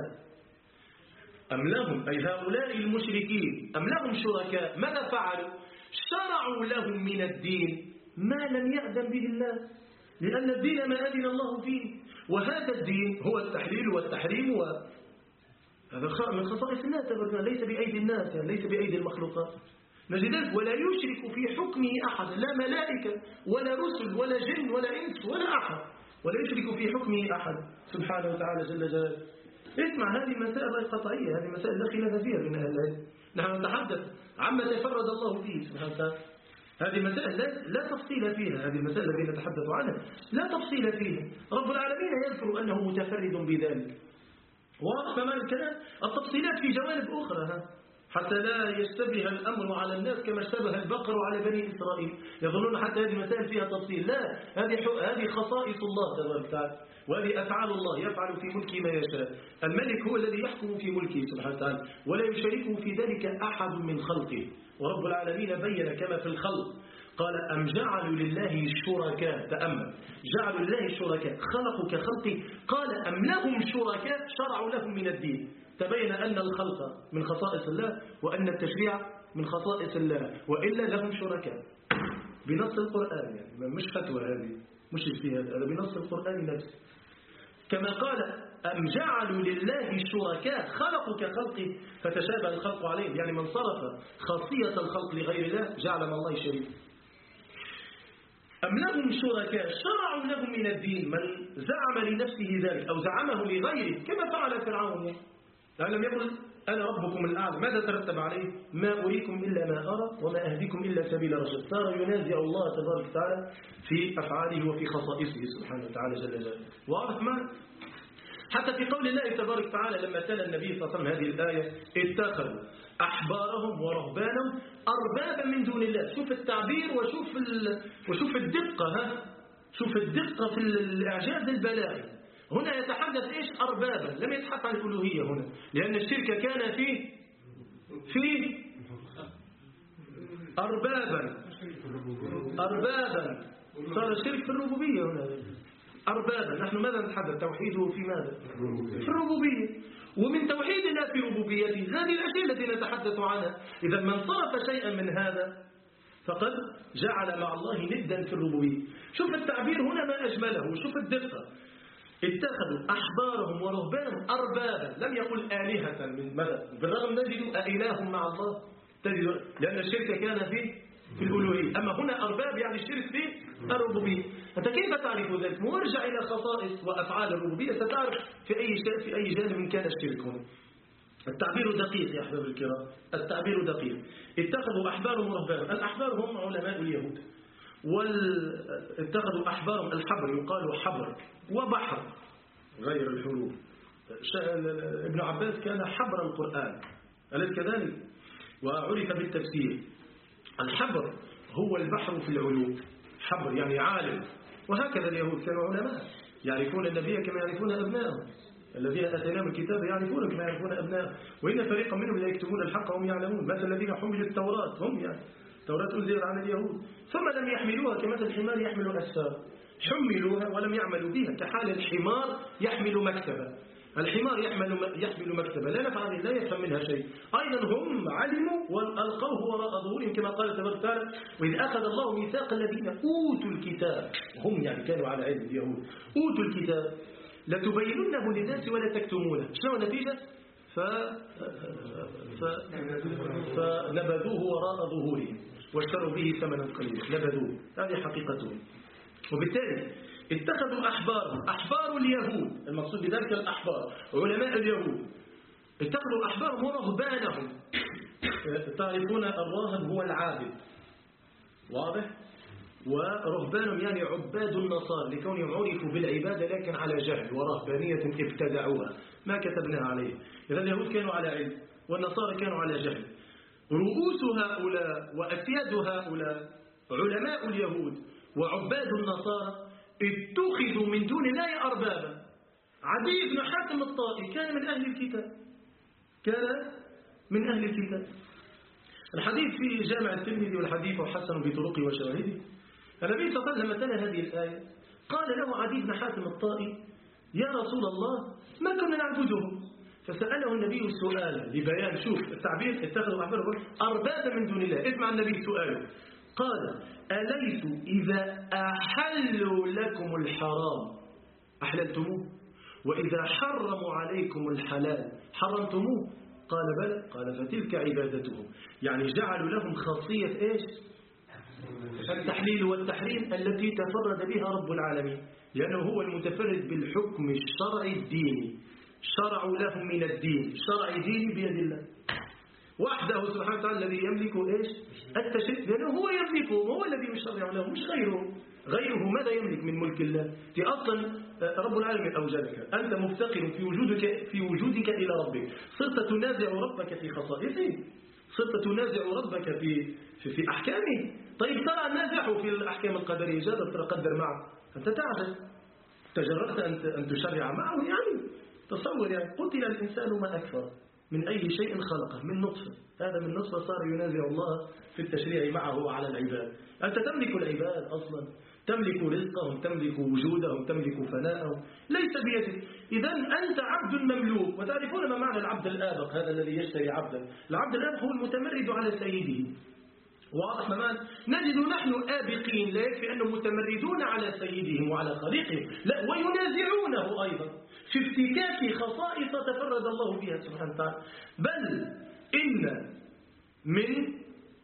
أم لهم أي هؤلاء المشركين أم لهم شركاء ماذا فعلوا؟ شرعوا لهم من الدين ما لم يأذن به الله، لأن الدين ما أذن الله فيه، وهذا الدين هو التحليل والتحريم، وهذا من خصائص الناس تبارك، ليس بأيدي الناس، يعني ليس بأيدي المخلوقات. نجد ولا يشرك في حكمه أحد، لا ملائكة ولا رسل ولا جن ولا إنس ولا أحد، ولا يشرك في حكمه أحد سبحانه وتعالى جل جلاله. اسمع، هذه مسائل غير قطعية، هذه مسائل لا خلاف فيها بين أهل العلم. نحن نتحدث عما تفرد الله فيه سبحانه وتعالى. هذه مسائل لا, لا تفصيل فيها، هذه المسائل التي نتحدث عنها لا تفصيل فيها. رب العالمين يذكر أنه متفرد بذلك، واضح تمام الكلام. التفصيلات في جوانب أخرى ها؟ حتى لا يشتبه الأمر على الناس كما اشتبه البقر على بني إسرائيل، يظنون حتى هذه المسائل فيها تفصيل. لا، هذه هذه خصائص الله تبارك وتعالى، وهذه أفعال الله يفعل في ملكه ما يشاء. الملك هو الذي يحكم في ملكه سبحانه وتعالى، ولا يشاركه في ذلك أحد من خلقه. ورب العالمين بين كما في الخلق قال: أم جعلوا لله شركاء. تأمل، جعلوا لله شركاء خلقوا كخلقه. قال: أم لهم شركاء شرعوا لهم من الدين. تبين أن الخلق من خصائص الله، وأن التشريع من خصائص الله، وإلا لهم شركاء بنص القرآن، يعني مش فتوى هذه، مش اجتهاد، هذا بنص القرآن نفسه. كما قال: أم جعلوا لله شركاء خلقوا كخلقه فتشابه الخلق عليهم، يعني من صرف خاصية الخلق لغير الله جعل مع الله شريك. أم لهم شركاء شرعوا لهم من الدين، من زعم لنفسه ذلك أو زعمه لغيره كما فعل فرعون، يعني يعني لم يقل أنا ربكم الأعلى، ماذا ترتب عليه؟ ما أريكم إلا ما أرى وما أهديكم إلا سبيل رشد. صار ينازع الله تبارك وتعالى في أفعاله وفي خصائصه سبحانه وتعالى جل جلاله. واضح معنا؟ حتى في قول الله تبارك وتعالى لما تلا النبي صلى الله عليه وسلم هذه الآية: اتخذوا أحبارهم ورهبانهم أربابا من دون الله. شوف التعبير وشوف وشوف الدقة، ها؟ شوف الدقة في الإعجاز البلاغي. هنا يتحدث إيش؟ أربابا، لم يتحدث عن الألوهية هنا، لأن الشرك كان فيه فيه أربابا أربابا صار الشرك في الربوبية هنا. أربابا، نحن ماذا نتحدث؟ توحيده في ماذا؟ في الربوبية. ومن توحيد الله في ربوبيته هذه الأشياء التي نتحدث عنها. إذا من صرف شيئا من هذا فقد جعل مع الله ندا في الربوبية. شوف التعبير هنا ما أجمله، وشوف الدقة. اتخذوا أحبارهم ورهبانهم أربابا، لم يقل آلهة من ماذا؟ بالرغم نجد أإله مع الله، تجد لأن الشرك كان في في الألوهية، أما هنا أرباب يعني الشرك في الربوبية. أنت كيف تعرف ذلك؟ وارجع إلى خصائص وأفعال الربوبية ستعرف في أي شيء في أي جانب كان الشرك هنا. التعبير دقيق يا أحباب الكرام، التعبير دقيق. اتخذوا أحبارهم ورهبانهم، الأحبار هم علماء اليهود، واتخذوا أحبارهم، الحبر يقال حبر وبحر غير الحروف. ابن عباس كان حبر القرآن، أليس كذلك؟ وعرف بالتفسير الحبر هو البحر في العلوم، حبر يعني عالم. وهكذا اليهود كانوا علماء يعرفون النبي كما يعرفون أبنائهم، الذين أتيناهم الكتاب يعرفون كما يعرفون أبنائهم، وإن فريقا منهم لا يكتمون الحق وهم يعلمون. مثل الذين حملوا التوراة، هم يعني التوراة أنزلت على اليهود ثم لم يحملوها كمثل الحمار يحمل أسفار، حملوها ولم يعملوا بها كحال الحمار يحمل مكتبة. الحمار يحمل يحمل مكتبة لا نفع لا يفهم منها شيء. أيضا هم علموا وألقوه وراء ظهورهم كما قال تبارك وتعالى: وإذ أخذ الله ميثاق الذين أوتوا الكتاب، هم يعني كانوا على علم اليهود، أوتوا الكتاب لتبيننه للناس ولا تكتمونه. شنو النتيجة؟ ف... ف... فنبذوه وراء ظهورهم واشتروا به ثمنا قليلا، نبذوه. هذه حقيقتهم. وبالتالي اتخذوا أحبارهم، أحبار اليهود، المقصود بذلك الأحبار علماء اليهود، اتخذوا أحبارهم ورهبانهم تعرفون الراهب هو العابد، واضح؟ ورهبانهم يعني عباد النصارى لكونهم عرفوا بالعبادة لكن على جهل ورهبانية ابتدعوها ما كتبناها عليه. إذا اليهود كانوا على علم والنصارى كانوا على جهل. رؤوس هؤلاء وأسياد هؤلاء علماء اليهود وعباد النصارى اتخذوا من دون الله أربابا. عدي بن حاتم الطائي كان من أهل الكتاب، كان من أهل الكتاب. الحديث في جامع الترمذي والحديث حسن بطرقه وشواهده. النبي صلى الله عليه وسلم تلا هذه الآية قال له عدي بن حاتم الطائي يا رسول الله ما كنا نعبدهم، فسأله النبي سؤالا لبيان، شوف التعبير اتخذوا أحبارهم أربابا من دون الله. اسمع النبي سؤاله قال أليسوا إذا أحلوا لكم الحرام أحللتموه وإذا حرموا عليكم الحلال حرمتموه؟ قال بلى. قال فتلك عبادتهم، يعني جعلوا لهم خاصية إيش؟ التحليل والتحريم التي تفرد بها رب العالمين، لأنه هو المتفرد بالحكم الشرعي الديني. شرعوا لهم من الدين شرع ديني بيد الله وحده سبحانه وتعالى الذي يملك إيش؟ التشريع، لأنه هو يملكه، هو الذي يشرع له مش غيره. غيره ماذا يملك من ملك الله؟ في أصلا رب العالمين أوجدك، أنت مفتقر في وجودك في وجودك إلى ربك، صرت تنازع ربك في خصائصه، صرت تنازع ربك في في, في أحكامه. طيب ترى نازعه في الأحكام القدرية جاءت تقدر معه، أنت تعجز، تجرأت أن أن تشرع معه. يعني تصور يعني قتل الإنسان ما أكثر من أي شيء خلقه من نطفة، هذا من نطفة صار ينازع الله في التشريع معه على العباد. أنت تملك العباد أصلا، تملك رزقهم، تملك وجودهم، تملك فناءهم، ليس بيدك. إذا أنت عبد مملوك. وتعرفون ما معنى العبد الآبق؟ هذا الذي يشتري عبدا. العبد الآبق هو المتمرد على سيده. واضح تماما؟ نجد نحن آبقين لا يكفي أنهم متمردون على سيدهم وعلى خالقهم، لا وينازعونه أيضا في افتكاك خصائص تفرد الله بها سبحانه وتعالى. بل إن من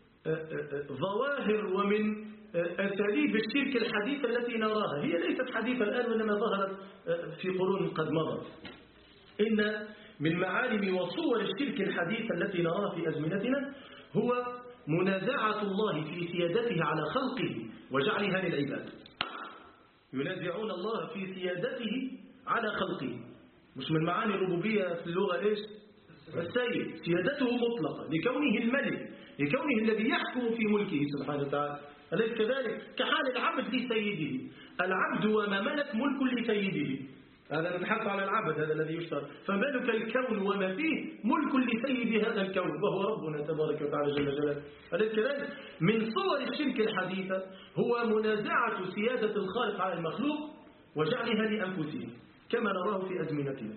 ظواهر ومن أساليب الشرك الحديثة التي نراها، هي ليست حديثة الآن وإنما ظهرت في قرون قد مضت. إن من معالم وصور الشرك الحديثة التي نراها في أزمنتنا هو منازعة الله في سيادته على خلقه وجعلها للعباد. ينازعون الله في سيادته على خلقه. مش من معاني الربوبية في اللغة إيش؟ السيد، سيادته مطلقة لكونه الملك، لكونه الذي يحكم في ملكه سبحانه وتعالى. أليس كذلك؟ كحال العبد لسيده، العبد وما ملك ملك لسيده. هذا نتحدث على العبد، هذا الذي يشترط. فملك الكون وما فيه ملك لسيد هذا الكون وهو ربنا تبارك وتعالى جل جلاله. أليس كذلك؟ من صور الشرك الحديثة هو منازعة سيادة الخالق على المخلوق وجعلها لأنفسهم كما نراه في أزمنتنا.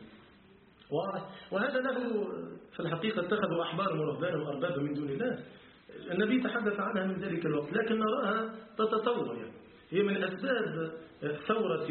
وهذا له في الحقيقة اتخذوا أحبارهم ورهبانهم أربابا من دون الله. النبي تحدث عنها من ذلك الوقت، لكن نراها تتطور. يعني هي من أسباب ثورة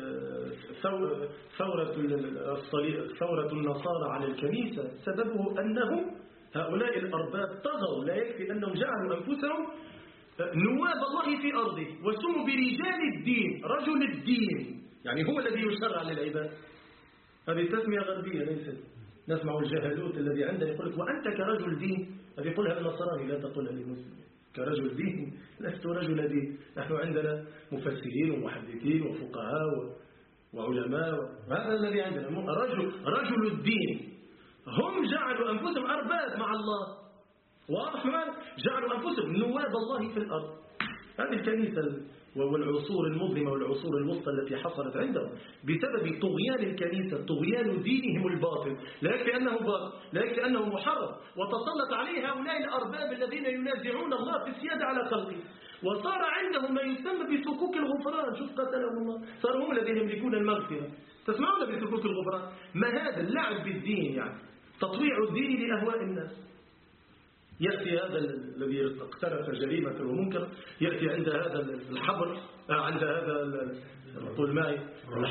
ثورة ثورة النصارى على الكنيسة، سببه أنهم هؤلاء الأرباب طغوا. لا يكفي أنهم جعلوا أنفسهم نواب الله في أرضه وسموا برجال الدين، رجل الدين، يعني هو الذي يشرع للعباد. هذه تسمية غربية ليست. نسمع الجهلوت الذي عندنا يقول لك وأنت كرجل دين، هذه يقولها النصراني لا تقولها للمسلم. كرجل دين لست رجل دين، نحن عندنا مفسرين ومحدثين وفقهاء وعلماء، وهذا الذي عندنا رجل رجل الدين. هم جعلوا أنفسهم أرباب مع الله، واضح معنا؟ جعلوا أنفسهم نواب الله في الأرض. هذه الكنيسة والعصور المظلمة والعصور الوسطى التي حصلت عندهم بسبب طغيان الكنيسة، طغيان دينهم الباطل. لا يكفي أنه باطل، لا يكفي أنه محرم، وتسلط عليه هؤلاء الأرباب الذين ينازعون الله في السيادة على خلقه، وصار عندهم ما يسمى بسكوك الغفران. شوف قتلهم الله، صاروا هم الذين يملكون المغفرة. تسمعون بسكوك الغفران؟ ما هذا اللعب بالدين، يعني تطويع الدين لأهواء الناس. يأتي هذا الذي اقترف جريمة ومنكر، يأتي عند هذا الحبر، عند هذا طول معي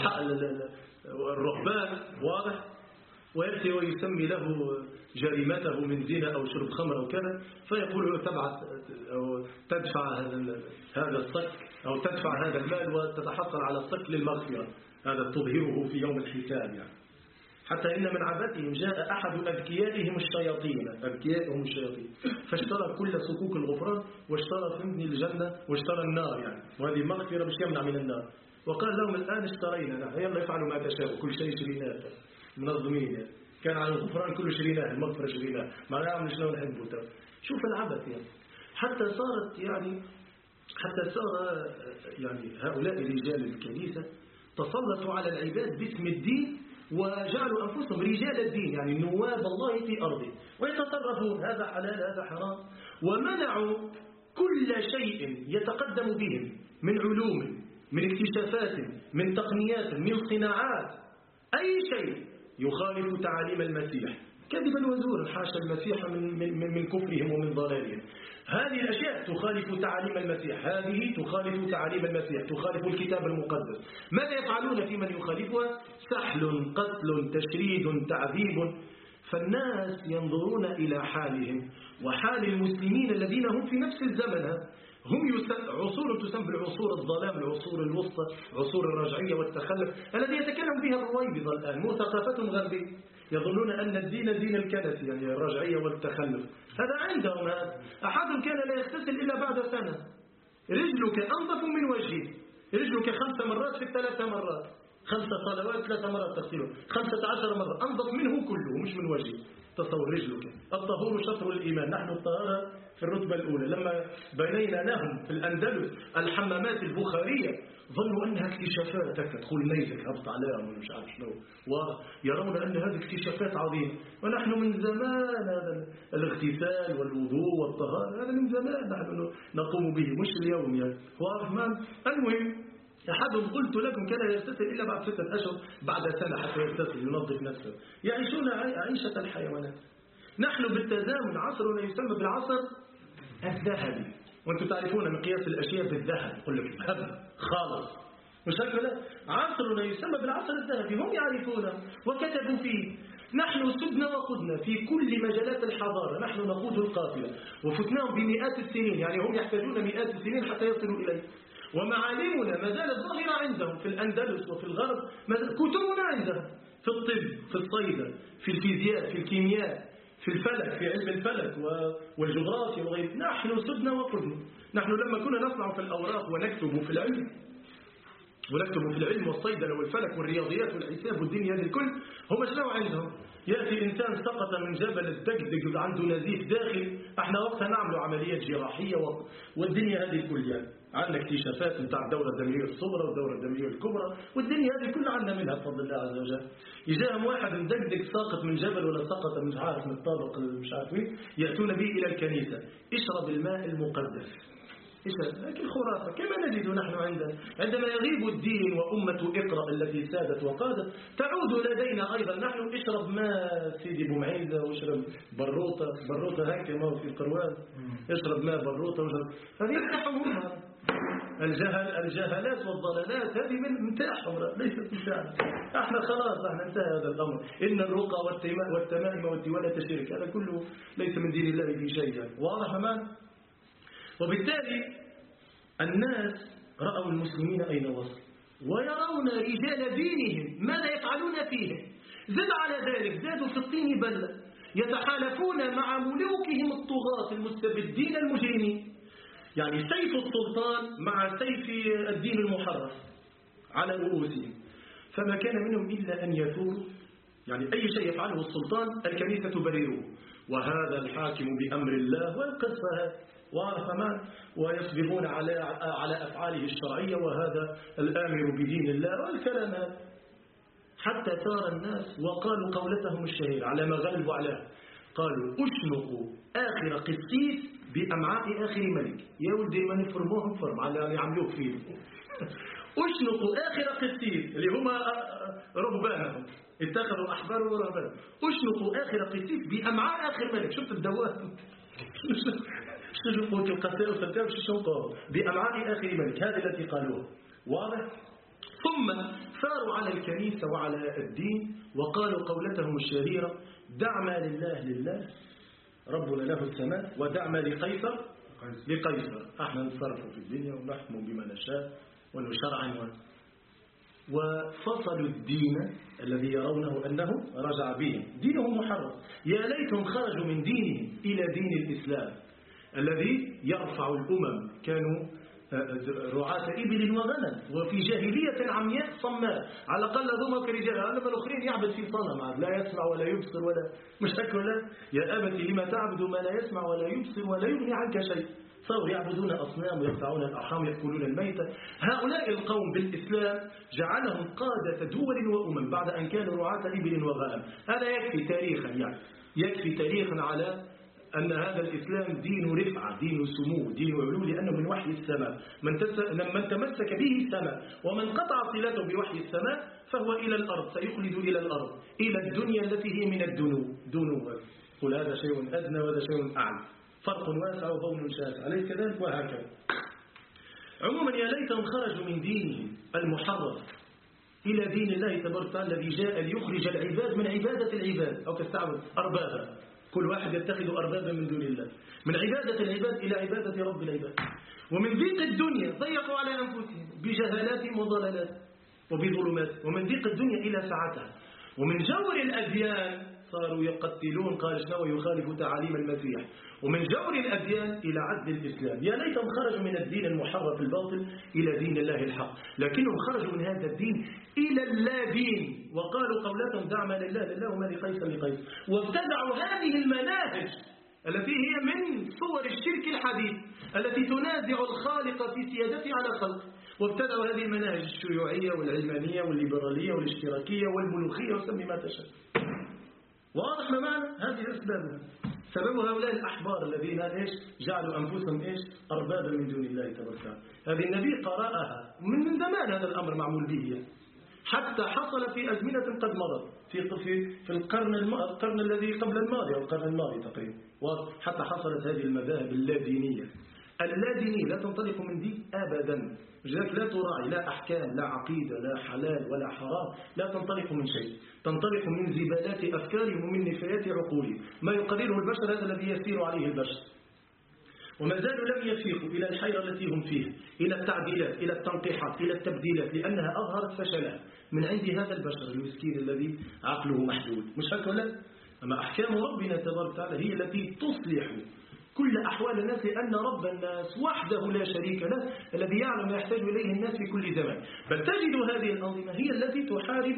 الرهبان، واضح، ويأتي ويسمي له جريمته من زنا أو شرب خمر أو كذا، فيقول له تبعث أو تدفع هذا هذا الصك أو تدفع هذا المال وتتحصل على الصك للمغفرة. هذا تظهره في يوم الحساب يعني. حتى إن من عبثهم جاء أحد أذكيائهم الشياطين أذكيائهم الشياطين فاشترى كل صكوك الغفران واشترى فهمني الجنة واشترى النار يعني، وهذه مغفرة مش يمنع من النار. وقال لهم الآن اشترينا نحن، يلا يفعلوا ما تشاءوا، كل شيء شريناه منظمين يعني. كان على الغفران كله شريناه، المغفرة شريناه، ما نعمل شنو نحبه. شوف العبث يعني. حتى صارت يعني حتى صار يعني هؤلاء رجال الكنيسة تسلطوا على العباد باسم الدين وجعلوا أنفسهم رجال الدين، يعني نواب الله في أرضه، ويتصرفون هذا حلال هذا حرام، ومنعوا كل شيء يتقدم بهم من علوم من اكتشافات من تقنيات من صناعات، أي شيء يخالف تعاليم المسيح كذبا وزورا، حاشا المسيح من, من, من كفرهم ومن ضلالهم. هذه الأشياء تخالف تعاليم المسيح، هذه تخالف تعاليم المسيح، تخالف الكتاب المقدس. ماذا يفعلون في من يخالفها؟ سحل، قتل، تشريد، تعذيب. فالناس ينظرون إلى حالهم وحال المسلمين الذين هم في نفس الزمن، هم عصور تسمى بالعصور الظلام، العصور الوسطى، عصور الرجعية والتخلف الذي يتكلم بها الرويبضة الآن، مو ثقافة غربية. يظنون أن الدين دين الكنسي، يعني الرجعية والتخلف. هذا عندهم هذا. أحد كان لا يغتسل إلا بعد سنة. رجلك أنظف من وجهه، رجلك خمس مرات في الثلاث مرات، خمس صلوات ثلاث مرات تغسله، خمسة عشر مرة أنظف منه كله مش من وجهه. تصور رجلك. الطهور شطر الإيمان، نحن الطهارة في الرتبة الأولى. لما بنينا لهم في الأندلس الحمامات البخارية ظنوا أنها اكتشافات، تدخل نيزك هبط عليهم ولا مش عارف شنو، ويرون أن هذه اكتشافات عظيمة. ونحن من زمان هذا الاغتسال والوضوء والطهارة هذا من زمان نحن نقوم به، مش اليوم يعني. وأفهم المهم أحدهم قلت لكم كان يغتسل إلا بعد ستة أشهر، بعد سنة حتى يغتسل ينظف نفسه. يعيشون عيشة الحيوانات. نحن بالتزامن عصرنا يسمى بالعصر الذهبي، وأنتم تعرفون مقياس الأشياء بالذهب، يقول لك ذهب خالص مش هكذا. عصرنا يسمى بالعصر الذهبي، هم يعرفونه وكتبوا فيه. نحن سدنا وقدنا في كل مجالات الحضارة، نحن نقود القافلة وفتناهم بمئات السنين، يعني هم يحتاجون مئات السنين حتى يصلوا إليه. ومعالمنا ما زالت ظاهرة عندهم في الأندلس وفي الغرب، كتبنا عندهم في الطب، في الصيدلة، في الفيزياء، في الكيمياء، في الفلك، في علم الفلك والجغرافيا وغيره. نحن سدنا وقدنا. نحن لما كنا نصنع في الأوراق ونكتب في العلم ونكتب في العلم والصيدلة والفلك والرياضيات والحساب والدنيا هذه الكل، هم شنو عندهم؟ يأتي إنسان سقط من جبل الدقدق عنده نزيف داخلي، احنا وقتها نعملوا عمليات جراحية والدنيا هذه الكل يعني. عندنا اكتشافات نتاع الدورة الدموية الصغرى والدورة الدموية الكبرى، والدنيا هذه كلها عندنا منها بفضل الله عز وجل. يجاهم واحد مدقدق ساقط من جبل ولا سقط مش عارف من الطابق مش عارف وين، يأتون به إلى الكنيسة، اشرب الماء المقدس. لكن خرافة كما نجد نحن عندنا. عندما يغيب الدين وأمة اقرأ التي سادت وقادت تعود لدينا أيضا. نحن اشرب ماء سيدي بومعيزة واشرب بروطة بروطة هكذا ما في القروان، اشرب ماء بروطة واشرب. هذه متاحهم الجهل الجهلات والضلالات، هذه من متاحهم ليست متاحة. احنا خلاص احنا انتهى هذا الأمر. إن الرقى والتمائم والديوانة شرك، هذا كله ليس من دين الله في شيء يعني. واضح أمان؟ وبالتالي الناس رأوا المسلمين أين وصل ويرون رجال دينهم ماذا يفعلون فيهم. زد على ذلك زادوا في الطين بلة، يتحالفون مع ملوكهم الطغاة المستبدين المجرمين، يعني سيف السلطان مع سيف الدين المحرف على رؤوسهم. فما كان منهم إلا أن يثوروا، يعني أي شيء يفعله السلطان الكنيسة تبرره، وهذا الحاكم بأمر الله والقصة واضح تمام، ويصبرون على على أفعاله الشرعية، وهذا الآمر بدين الله والكلام هذا. حتى ثار الناس وقالوا قولتهم الشهيرة على ما غلبوا عليها، قالوا اشنقوا آخر قسيس بأمعاء آخر ملك. يا ولدي ما نفرموهم فرم على اللي عملوه فيه. اشنقوا آخر قسيس اللي هم رهبانهم، اتخذوا أحبار ورهبان. اشنقوا آخر قسيس بأمعاء آخر ملك. شفت الدوام شنقوا القساء والستاب شنقوا بأمعاء آخر ملك، هذا الذي قالوه واضح. ثم ثاروا على الكنيسة وعلى الدين وقالوا قولتهم الشهيرة دع ما لله لله، ربنا له السماء، ودع ما لقيصر لقيصر. احنا نتصرف في الدنيا ونحكم بما نشاء ونشرع. وفصلوا الدين الذي يرونه أنه رجع بهم، دينهم محرف. يا ليتهم خرجوا من دينهم إلى دين الإسلام الذي يرفع الأمم. كانوا رعاة إبل وغنم وفي جاهلية عمياء صماء، على الأقل ذو كرجال، أما الآخرين يعبد في صنم لا يسمع ولا يبصر ولا مش هكذا. لا يا أبت لما تعبد ما لا يسمع ولا يبصر ولا يغني عنك شيء. صاروا يعبدون أصنام ويقطعون الأرحام ويأكلون الميتة. هؤلاء القوم بالإسلام جعلهم قادة دول وأمم بعد أن كانوا رعاة إبل وغنم. هذا يكفي تاريخا، يعني يكفي تاريخا على أن هذا الإسلام دين رفعة، دين سمو، دين علو، لأنه من وحي السماء. من, من تمسك به سماء، ومن قطع صلته بوحي السماء فهو إلى الأرض، سيخلد إلى الأرض، إلى الدنيا التي هي من الدنو دنو. قل هذا شيء أدنى وهذا شيء أعلى، فرق واسع وبون شاسع، أليس كذلك؟ وهكذا. عموما يا ليتهم خرجوا من دينهم المحرف إلى دين الله تبارك وتعالى الذي جاء ليخرج العباد من عبادة العباد، أو تستعبد أربابا، كل واحد يتخذ أربابا من دون الله، من عبادة العباد إلى عبادة رب العباد. ومن ضيق الدنيا ضيقوا على أنفسهم بجهالات وضلالات وبظلمات، ومن ضيق الدنيا إلى سعتها. ومن جور الأديان صاروا يقتلون قال شنو يخالف تعاليم المسيح. ومن جور الأديان إلى عدل الإسلام. يا ليتهم خرجوا من الدين المحرف الباطل إلى دين الله الحق، لكنهم خرجوا من هذا الدين إلى اللا دين، وقالوا قولتهم دع ما لله لله وما لقيس لقيس، وابتدعوا هذه المناهج التي هي من صور الشرك الحديث التي تنازع الخالق في سيادته على الخلق. وابتدعوا هذه المناهج الشيوعية والعلمانية والليبرالية والاشتراكية والملوخية وسمي ما تشاء. واضح ما معنى؟ هذه أسبابها. سبب هؤلاء الأحبار الذين إيش جعلوا أنفسهم إيش أربابا من دون الله تبارك وتعالى. هذه النبي قرأها من من زمان، هذا الأمر معمول به، حتى حصل في أزمنة قد مضت في في في القرن القرن الذي قبل الماضي أو القرن الماضي تقريبا، وحتى حصلت هذه المذاهب اللادينية. اللادينية لا تنطلق من دين أبدا، لذلك لا تراعي لا أحكام لا عقيدة لا حلال ولا حرام، لا تنطلق من شيء، تنطلق من زبالات أفكارهم ومن نفايات عقولهم. ما يقرره البشر هذا الذي يسير عليه البشر، وما زالوا لم يفيقوا إلى الحيرة التي هم فيها، إلى التعديلات، إلى التنقيحات، إلى التبديلات، لأنها أظهرت فشلها من عند هذا البشر المسكين الذي عقله محدود. مش هكذا؟ أما أحكام ربنا تبارك وتعالى هي التي تصلح كل أحوال الناس، لأن رب الناس وحده لا شريك له الذي يعلم ما يحتاج إليه الناس في كل زمان. بل تجد هذه الأنظمة هي التي تحارب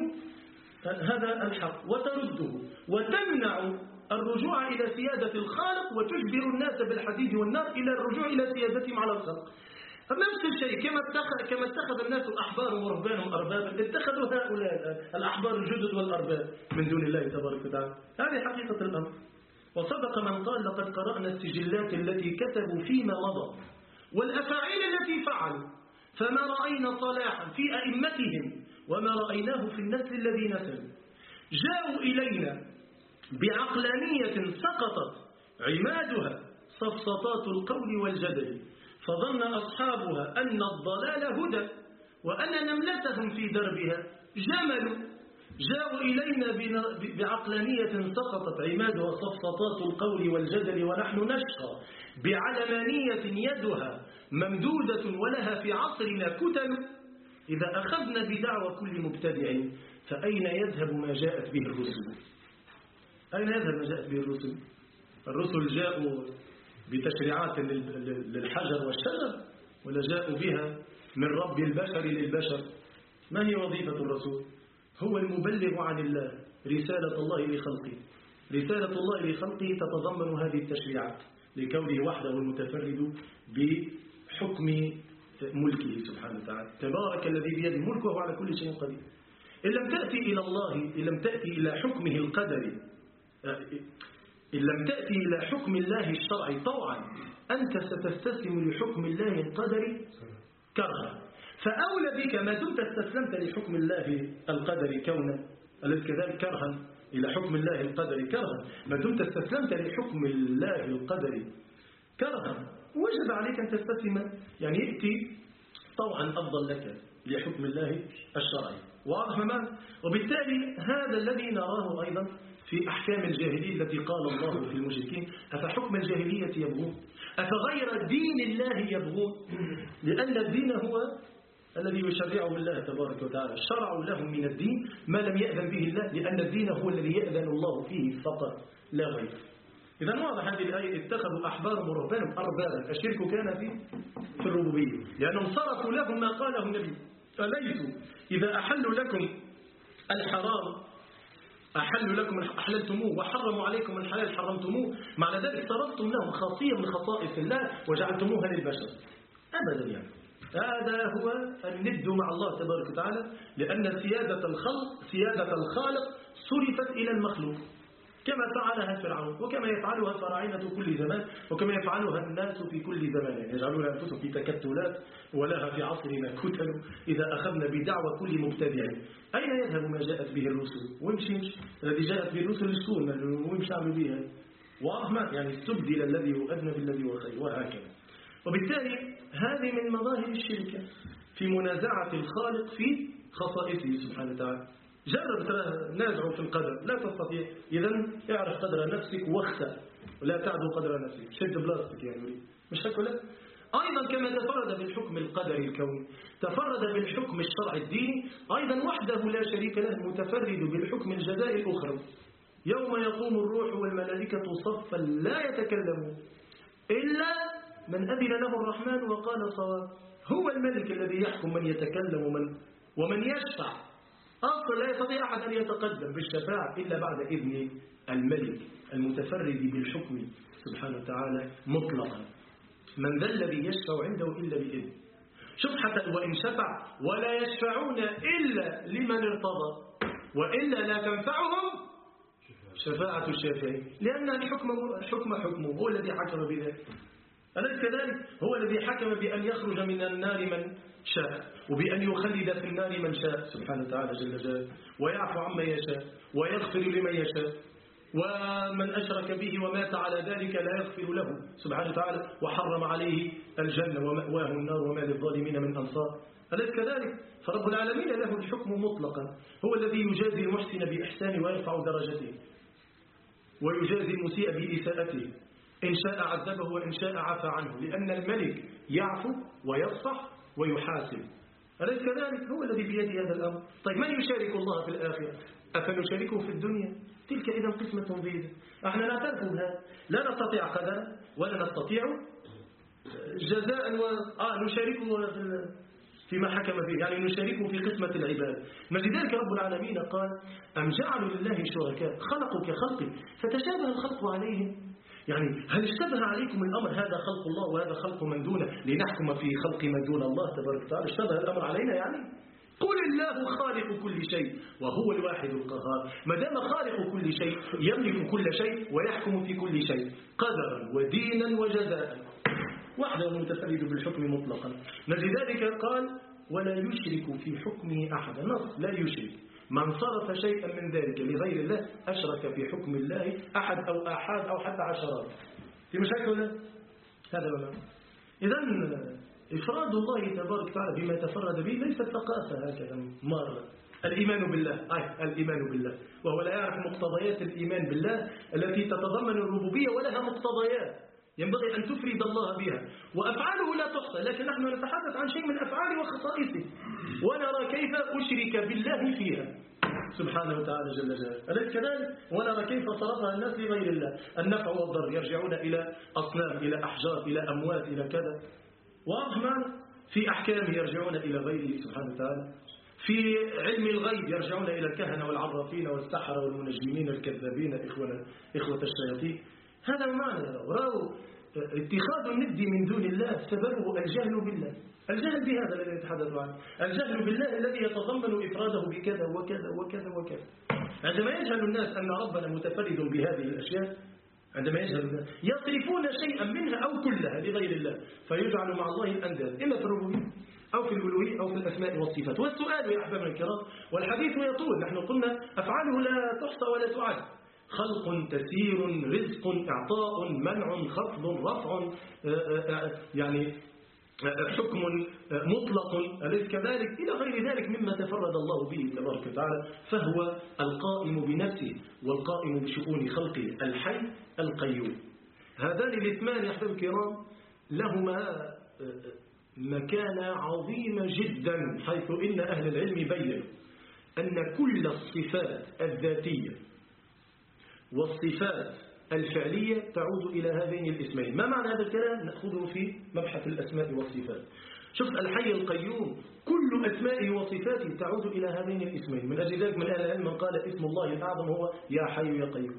هذا الحق وترده وتمنع الرجوع إلى سيادة الخالق، وتجبر الناس بالحديد والنار إلى الرجوع إلى سيادتهم على الخلق. نفس الشيء كما اتخذ كما اتخذ الناس الأحبار ورهبانهم أربابا، اتخذوا هؤلاء الأحبار الجدد والأرباب من دون الله تبارك وتعالى. هذه حقيقة الأمر. وصدق من قال لقد قرأنا السجلات التي كتبوا فيما مضى والأفاعيل التي فعلوا، فما رأينا صلاحا في أئمتهم وما رأيناه في النسل الذي نسلوا. جاءوا إلينا بعقلانية سقطت عمادها صفصطات القول والجدل، فظن أصحابها أن الضلال هدى وأن نملتهم في دربها جمل. جاءوا إلينا بعقلانية سقطت عمادها صفصطات القول والجدل، ونحن نشقى بعلمانية يدها ممدودة ولها في عصرنا كتل. إذا أخذنا بدعوى كل مبتدع فأين يذهب ما جاءت به الرسل؟ أين يذهب ما جاءت به الرسل؟ الرسل جاءوا بتشريعات للحجر والشجر، ولا جاءوا بها من رب البشر للبشر؟ ما هي وظيفة الرسول؟ هو المبلغ عن الله، رسالة الله لخلقه. رسالة الله لخلقه تتضمن هذه التشريعات لكونه وحده المتفرد بحكم ملكه سبحانه وتعالى. تبارك الذي بيده الملك وهو على كل شيء قدير. إن لم تأتي إلى الله، إن لم تأتي إلى حكمه القدري، إن لم تأتي إلى حكم الله الشرعي طوعا، أنت ستستسلم لحكم الله القدري كرها. فأولى بك ما دمت استسلمت لحكم الله القدري كونا، أليس كذلك؟ كرها إلى حكم الله القدري كرها، ما دمت استسلمت لحكم الله القدري كرها وجب عليك أن تستسلم، يعني يأتي طوعا أفضل لك لحكم الله الشرعي. واضح ما؟ وبالتالي هذا الذي نراه أيضا في أحكام الجاهلية التي قال الله في المشركين أفحكم الجاهلية يبغون أفغير دين الله يبغون، لأن الدين هو الذي يشرعه الله تبارك وتعالى. شرعوا لهم من الدين ما لم يأذن به الله، لأن الدين هو الذي يأذن الله فيه فقط لا غير. إذا واضح هذه الآية: اتخذوا أحبارهم ورهبانهم أربابا. الشرك كان في في الربوبية، لأنهم صرفوا لهم ما قاله النبي: أليسوا إذا أحلوا لكم الحرام أحلوا لكم أحللتموه وحرموا عليكم الحلال حرمتموه. معنى ذلك صرفتم لهم خاصية من خصائص الله وجعلتموها للبشر. أبدا يعني هذا هو الند مع الله تبارك وتعالى، لأن سيادة الخلق سيادة الخالق صرفت إلى المخلوق، كما فعلها فرعون وكما يفعلها فراعنة كل زمان وكما يفعلها الناس في كل زمان. يجعلون أنفسهم في تكتلات ولها في عصرنا كتل. إذا أخذنا بدعوى كل مبتدع أين يذهب ما جاءت به الرسل؟ ويمشي الذي جاءت به الرسل السنة ويمشي عملوا بها وأحمد، يعني استبدل الذي هو أدنى بالذي هو خير وهكذا. وبالتالي هذه من مظاهر الشرك في منازعة الخالق في خصائصه سبحانه وتعالى. جرب تنازعه في القدر لا تستطيع، إذا اعرف قدر نفسك واخسأ ولا تعدو قدر نفسك. شد بلاستيك يعني مش هكذا. أيضا كما تفرد بالحكم القدري الكوني تفرد بالحكم الشرعي الديني، أيضا وحده لا شريك له متفرد بالحكم الجزائي الأخرى. يوم يقوم الروح والملائكة صفا لا يتكلمون إلا من أذن له الرحمن وقال صواب. هو الملك الذي يحكم من يتكلم ومن, ومن يشفع. أصلا لا يستطيع أحد أن يتقدم بالشفاعة إلا بعد إذن الملك المتفرد بالحكم سبحانه وتعالى مطلقا. من ذا الذي يشفع عنده إلا بإذن. شوف حتى وإن شفع ولا يشفعون إلا لمن ارتضى وإلا لا تنفعهم شفاعة الشافعين، لأن الحكم الحكم حكمه هو الذي حكم بذلك. أليس كذلك؟ هو الذي حكم بأن يخرج من النار من شاء وبأن يخلد في النار من شاء سبحانه وتعالى جل جلاله، ويعفو عما يشاء ويغفر لمن يشاء، ومن أشرك به ومات على ذلك لا يغفر له سبحانه وتعالى، وحرم عليه الجنة ومأواه النار وما للظالمين من أنصار. أليس كذلك؟ فرب العالمين له الحكم مطلقا، هو الذي يجازي المحسن بإحسانه ويرفع درجته ويجازي المسيء بإساءته، إن شاء عذبه وإن شاء عفى عنه، لأن الملك يعفو ويصفح ويحاسب. أليس كذلك؟ هو الذي بيده هذا الأمر. طيب من يشارك الله في الآخرة؟ أفنشاركه في الدنيا؟ تلك إذا قسمة ضيزة. احنا نعترف بها، لا نستطيع قدرا ولا نستطيع جزاء و... آه نشاركه في فيما حكم فيه، يعني نشاركه في قسمة العباد. لذلك رب العالمين قال: أم جعلوا لله شركاء خلقوا كخلقه فتشابه الخلق عليهم. يعني هل اشتبه عليكم الأمر هذا خلق الله وهذا خلق من دونه لنحكم في خلق من دون الله تبارك وتعالى؟ اشتبه الأمر علينا يعني؟ قل الله خالق كل شيء وهو الواحد القهار. ما دام خالق كل شيء يملك كل شيء ويحكم في كل شيء قدرا ودينا وجزاء، وحده متفرد بالحكم مطلقا. لذلك قال: ولا يشرك في حكمه أحدا. نص لا يشرك، من صرف شيئا من ذلك لغير الله أشرك في حكم الله أحد أو آحاد أو حتى عشرات. في مشاكل هذا ولا. إذن إفراد الله تبارك وتعالى بما تفرد به ليست ثقافة هكذا مرة. الإيمان بالله أي الإيمان بالله، وهو لا يعرف مقتضيات الإيمان بالله التي تتضمن الربوبية ولها مقتضيات ينبغي أن تفرد الله بها، وأفعاله لا تحصى، لكن نحن نتحدث عن شيء من أفعاله وخصائصه ونرى كيف أشرك بالله فيها سبحانه وتعالى جل جلاله. أليس كذلك؟ ونرى كيف صرفها الناس لغير الله. النفع والضر يرجعون إلى أصنام، إلى أحجار، إلى أموات، إلى كذا. وأضمن في أحكامه يرجعون إلى غيره سبحانه وتعالى. في علم الغيب يرجعون إلى الكهنة والعرافين والسحرة والمنجمين الكذابين إخوة, إخوة الشياطين. هذا معنى رأوا اتخاذ الند من دون الله سببه الجهل بالله. الجهل بهذا الذي نتحدث عنه، الجهل بالله الذي يتضمن إفراده بكذا وكذا وكذا وكذا. عندما يجهل الناس أن ربنا متفرد بهذه الأشياء، عندما يجهل الناس يصرفون شيئا منها أو كلها لغير الله، فيجعل مع الله الأنداد إما في الربوبية أو في الألوهية أو في الأسماء والصفات. والسؤال يا أحبابنا الكرام والحديث يطول، نحن قلنا أفعاله لا تحصى ولا تعد: خلق، تسير، رزق، إعطاء، منع، خفض، رفع، يعني حكم مطلق، أليس كذلك؟ إلى غير ذلك مما تفرد الله به تبارك وتعالى. فهو القائم بنفسه والقائم بشؤون خلقه، الحي القيوم. هذان الاثنان يا أحباب الكرام لهما مكانة عظيمة جدا، حيث إن أهل العلم بيّنوا أن كل الصفات الذاتية والصفات الفعلية تعود إلى هذين الاسمين. ما معنى هذا الكلام؟ نأخذه في مبحث الأسماء والصفات. شفت الحي القيوم كل أسمائه وصفاته تعود إلى هذين الاسمين. من أجل ذلك من أهل العلم من قال اسم الله الأعظم هو يا حي يا قيوم.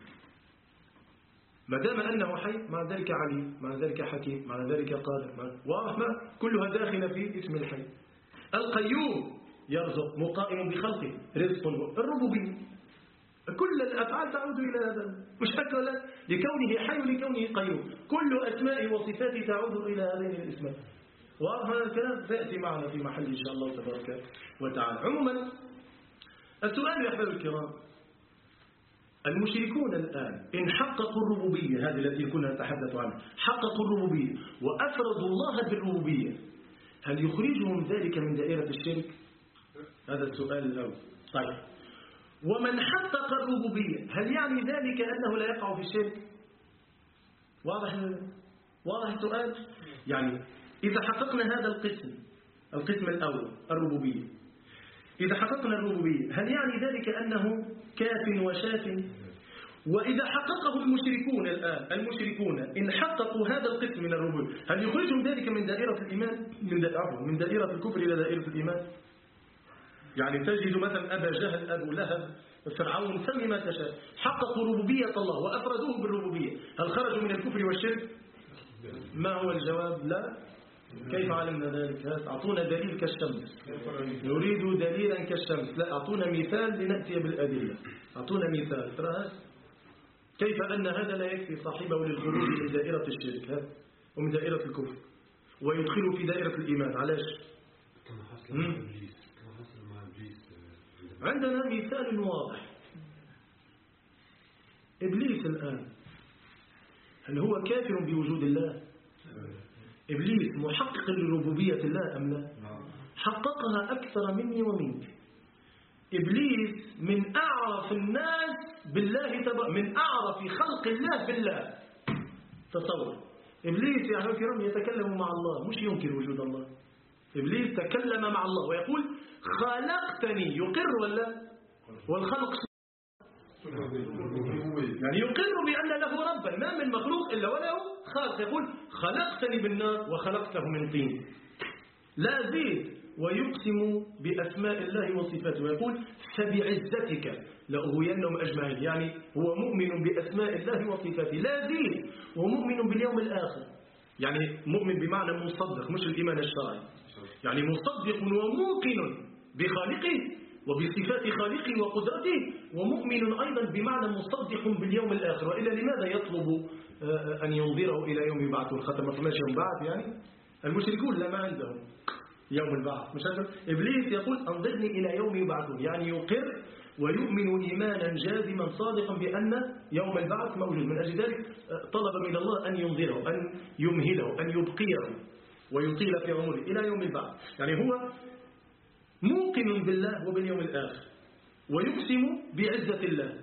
ما دام أنه حي مع ذلك عليم، مع ذلك حكيم، مع ذلك قادر، ورحمة، كلها داخلة في اسم الحي. القيوم يرزق، مقائم بخلقه، رزق، الربوبية. كل الأفعال تعود إلى هذا، مش هكذا ولا؟ لكونه حي ولكونه قيوم، كل أسماء وصفاته تعود إلى هذين الاسمين. وهذا الكلام سيأتي معنا في محل إن شاء الله تبارك وتعالى. عموما السؤال يا أحباب الكرام، المشركون الآن إن حققوا الربوبية هذه التي كنا نتحدث عنها، حققوا الربوبية وأفردوا الله بالربوبية، هل يخرجهم ذلك من دائرة الشرك؟ هذا السؤال الأول. طيب، ومن حقق الربوبية هل يعني ذلك أنه لا يقع في الشرك؟ واضح واضح السؤال؟ يعني إذا حققنا هذا القسم القسم الأول الربوبية، إذا حققنا الربوبية هل يعني ذلك أنه كاف وشاف؟ وإذا حققه المشركون الآن، المشركون إن حققوا هذا القسم من الربوبية هل يخرجهم ذلك من دائرة الإيمان، من دائرة من دائرة الكفر إلى دائرة الإيمان؟ يعني تجد مثلا أبا جهل، أبو لهب، فرعون، سمي ما تشاء، حققوا ربوبية الله وأفردوه بالربوبية، هل خرجوا من الكفر والشرك؟ ما هو الجواب؟ لا. كيف علمنا ذلك؟ أعطونا دليل كالشمس. نريد دليلا كالشمس. لا، أعطونا مثال لنأتي بالأدلة. أعطونا مثال. ترى كيف أن هذا لا يكفي صاحبه للخروج من دائرة الشرك هذا ومن دائرة الكفر ويدخله في دائرة الإيمان؟ علاش؟ كما حصل مع إبليس. كما حصل مع إبليس. عندنا مثال واضح. إبليس الآن هل هو كافر بوجود الله؟ إبليس محقق لربوبية الله أم لا؟ حققها أكثر مني ومنك. إبليس من أعرف الناس بالله تبارك، من أعرف خلق الله بالله. تصور إبليس يا أخوة الكرام يتكلم مع الله، مش ينكر وجود الله. إبليس تكلم مع الله ويقول خلقتني، يقر ولا؟ والخلق يعني يقر بأن له ربا، ما من مخلوق إلا وله خالق. يقول خلقتني بالنار وخلقته من طين. لا زيد، ويقسم بأسماء الله وصفاته ويقول فبعزتك لأغوينهم أجمعين. يعني هو مؤمن بأسماء الله وصفاته، لا زيد، ومؤمن باليوم الآخر. يعني مؤمن بمعنى مصدق، مش الإيمان الشرعي، يعني مصدق وموقن بخالقه وبصفات خالقه وقدرته، ومؤمن أيضا بمعنى مصدق باليوم الآخر. وإلا لماذا يطلب أن ينظره إلى يوم يبعثون؟ ختم فماش يوم بعث يعني؟ المشركون لا، ما عندهم يوم البعث. مش هذا إبليس يقول أنظرني إلى يوم يبعثون، يعني يقر ويؤمن إيمانا جازما صادقا بأن يوم البعث موجود. من أجل ذلك طلب من الله أن ينظره، أن يمهله، أن يبقيه ويطيل في عمره إلى يوم البعث. يعني هو موقن بالله وباليوم الآخر ويقسم بعزة الله.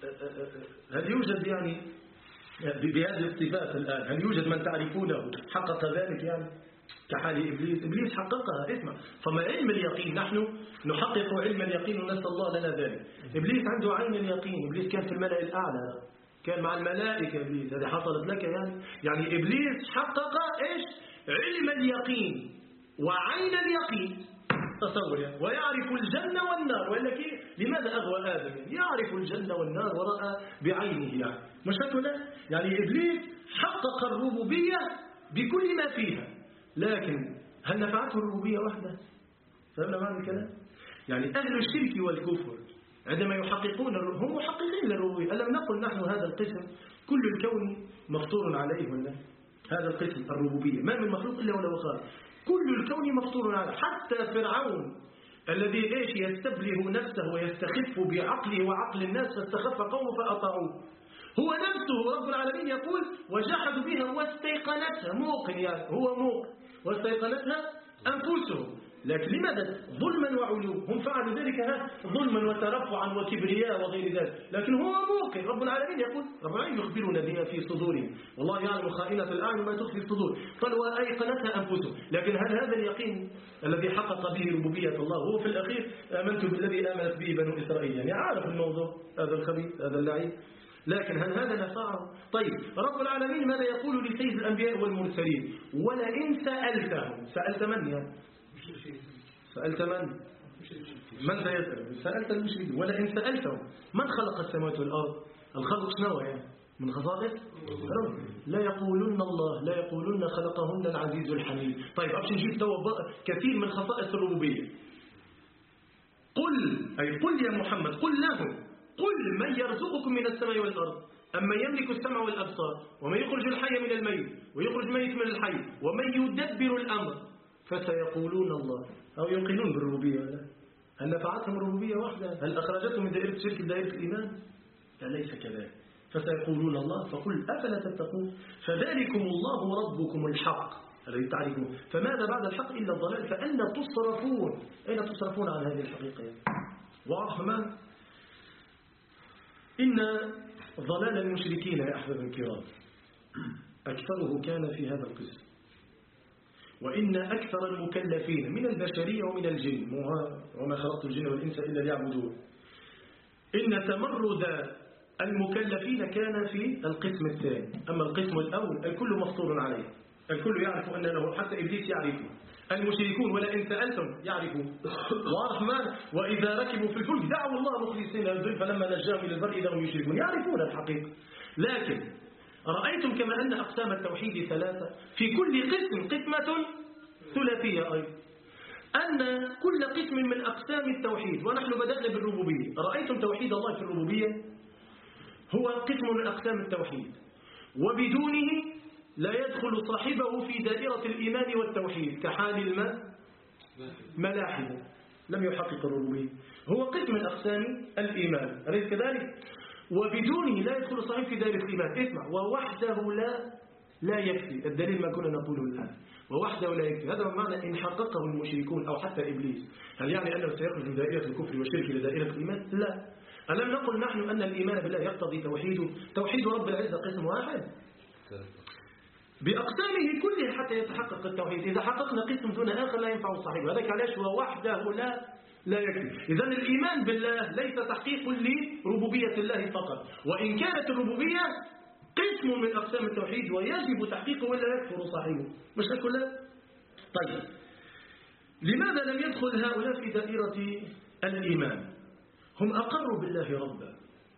هل يوجد يعني بهذه الصفات الآن، هل يوجد من تعرفونه حقق ذلك يعني كحال إبليس؟ إبليس حققها. اسمع، فما علم اليقين، نحن نحقق علم اليقين ونسأل الله لنا ذلك. إبليس عنده عين اليقين. إبليس كان في الملأ الأعلى، كان مع الملائكة. إبليس هذه حصلت لك يعني يعني إبليس حقق إيش؟ علم اليقين وعين اليقين. تصور يعني. ويعرف الجنة والنار. وإلا كيف؟ لماذا أغوى آدم؟ يعرف الجنة والنار ورأى بعينه يعني. مش هكذا؟ يعني إبليس حقق الربوبية بكل ما فيها، لكن هل نفعته الربوبية وحده؟ فهمنا معنى الكلام؟ يعني أهل الشرك والكفر عندما يحققون هم محققين للربوبية. ألم نقل نحن هذا القسم كل الكون مفطور عليه ولا؟ هذا القسم الربوبية ما من مخلوق إلا وله خالق. كل الكون مفطور عليه، حتى فرعون الذي ايش يستبله نفسه ويستخف بعقله وعقل الناس، فاستخف قومه فأطاعوه. هو نفسه رب العالمين يقول وجحدوا بها واستيقنتها، موقن يعني هو موقن، واستيقنتها أنفسهم لكن لماذا؟ ظلما وعلو. هم فعلوا ذلك ها ظلما وترفعا وكبرياء وغير ذلك، لكن هو موقن. رب العالمين يقول، رب العالمين يخبرنا بما في صدورهم، والله يعلم خائنة الأعين وما تخفي الصدور، قال وأيقنتها أنفسهم. لكن هل هذا اليقين الذي حقق به ربوبية الله هو في الأخير آمنت بالذي آمنت به بنو إسرائيل؟ يعني عارف الموضوع هذا الخبيث هذا اللعين، لكن هل هذا نفعه؟ طيب رب العالمين ماذا يقول لسيد الأنبياء والمرسلين؟ ولئن سألتهم، سألت من يعني؟ سألت من؟ من سيسأل؟ سألت المشركين. ولئن سألتهم من خلق السماوات والأرض؟ الخلق شنو يعني؟ من خصائص رب. لا يقولون الله، لا يقولون خلقهن العزيز الحميد. طيب أبشر نجيب توا كثير من خصائص الربوبية. قل أي قل يا محمد، قل لهم، قل من يرزقكم من السماء والأرض أما يملك السمع والأبصار ومن يخرج الحي من الميت ويخرج الميت من الحي ومن يدبر الأمر فسيقولون الله. أو يوقنون بالربوبية؟ هل نفعتهم الربوبية وحدها؟ هل أخرجتهم من دائرة الشرك إلى دائرة الإيمان؟ لا، ليس كذلك. فسيقولون الله، فقل أفلا تتقون؟ فذلكم الله ربكم الحق الذي تعرفون، فماذا بعد الحق إلا الضلال، فأين تصرفون؟ أين تصرفون عن هذه الحقيقة؟ واضح ما؟ إن ضلال المشركين يا أحباب الكرام أكثره كان في هذا القسم، وإن أكثر المكلفين من البشرية ومن الجن، وما خلقت الجن والإنس إلا ليعبدون، إن تمرد المكلفين كان في القسم الثاني. أما القسم الأول الكل مفطور عليه، الكل يعرف أن له، حتى إبليس يعرفه، المشركون ولئن سألتم يعرفون ورحمن وإذا ركبوا في الفلك دعوا الله مخلصين له الدين فلما نجاهم إلى البر إذا هم يشركون، يعرفون الحقيقة. لكن رأيتم كما أن أقسام التوحيد ثلاثة، في كل قسم قسمة ثلاثية أيضا، أن كل قسم من أقسام التوحيد، ونحن بدأنا بالربوبية، رأيتم توحيد الله في الربوبية هو قسم من أقسام التوحيد، وبدونه لا يدخل صاحبه في دائرة الإيمان والتوحيد كحال الماء ملاحد لم يحقق الربوبية، هو قسم من أقسام الإيمان، أليس كذلك؟ وبدونه لا يدخل صاحبه في دائرة الإيمان. اسمع، ووحده لا لا يكفي، الدليل ما كنا نقوله الآن، ووحده لا يكفي، هذا معنى إن حققه المشركون أو حتى إبليس، هل يعني أنه سيخرج من دائرة الكفر والشرك إلى دائرة الإيمان؟ لا. ألم نقل نحن أن الإيمان بالله يقتضي توحيده؟ توحيد رب العزة قسم واحد بأقسامه كلها حتى يتحقق التوحيد. إذا حققنا قسم دون آخر لا ينفع صاحبه، هذا علاش ووحده لا لا يكفي. إذن الإيمان بالله ليس تحقيق لربوبية الله فقط، وإن كانت الربوبية قسم من أقسام التوحيد ويجب تحقيقه ولا يكفر صاحبه، مش كلها. طيب لماذا لم يدخل هؤلاء في دائرة الإيمان؟ هم أقروا بالله ربا،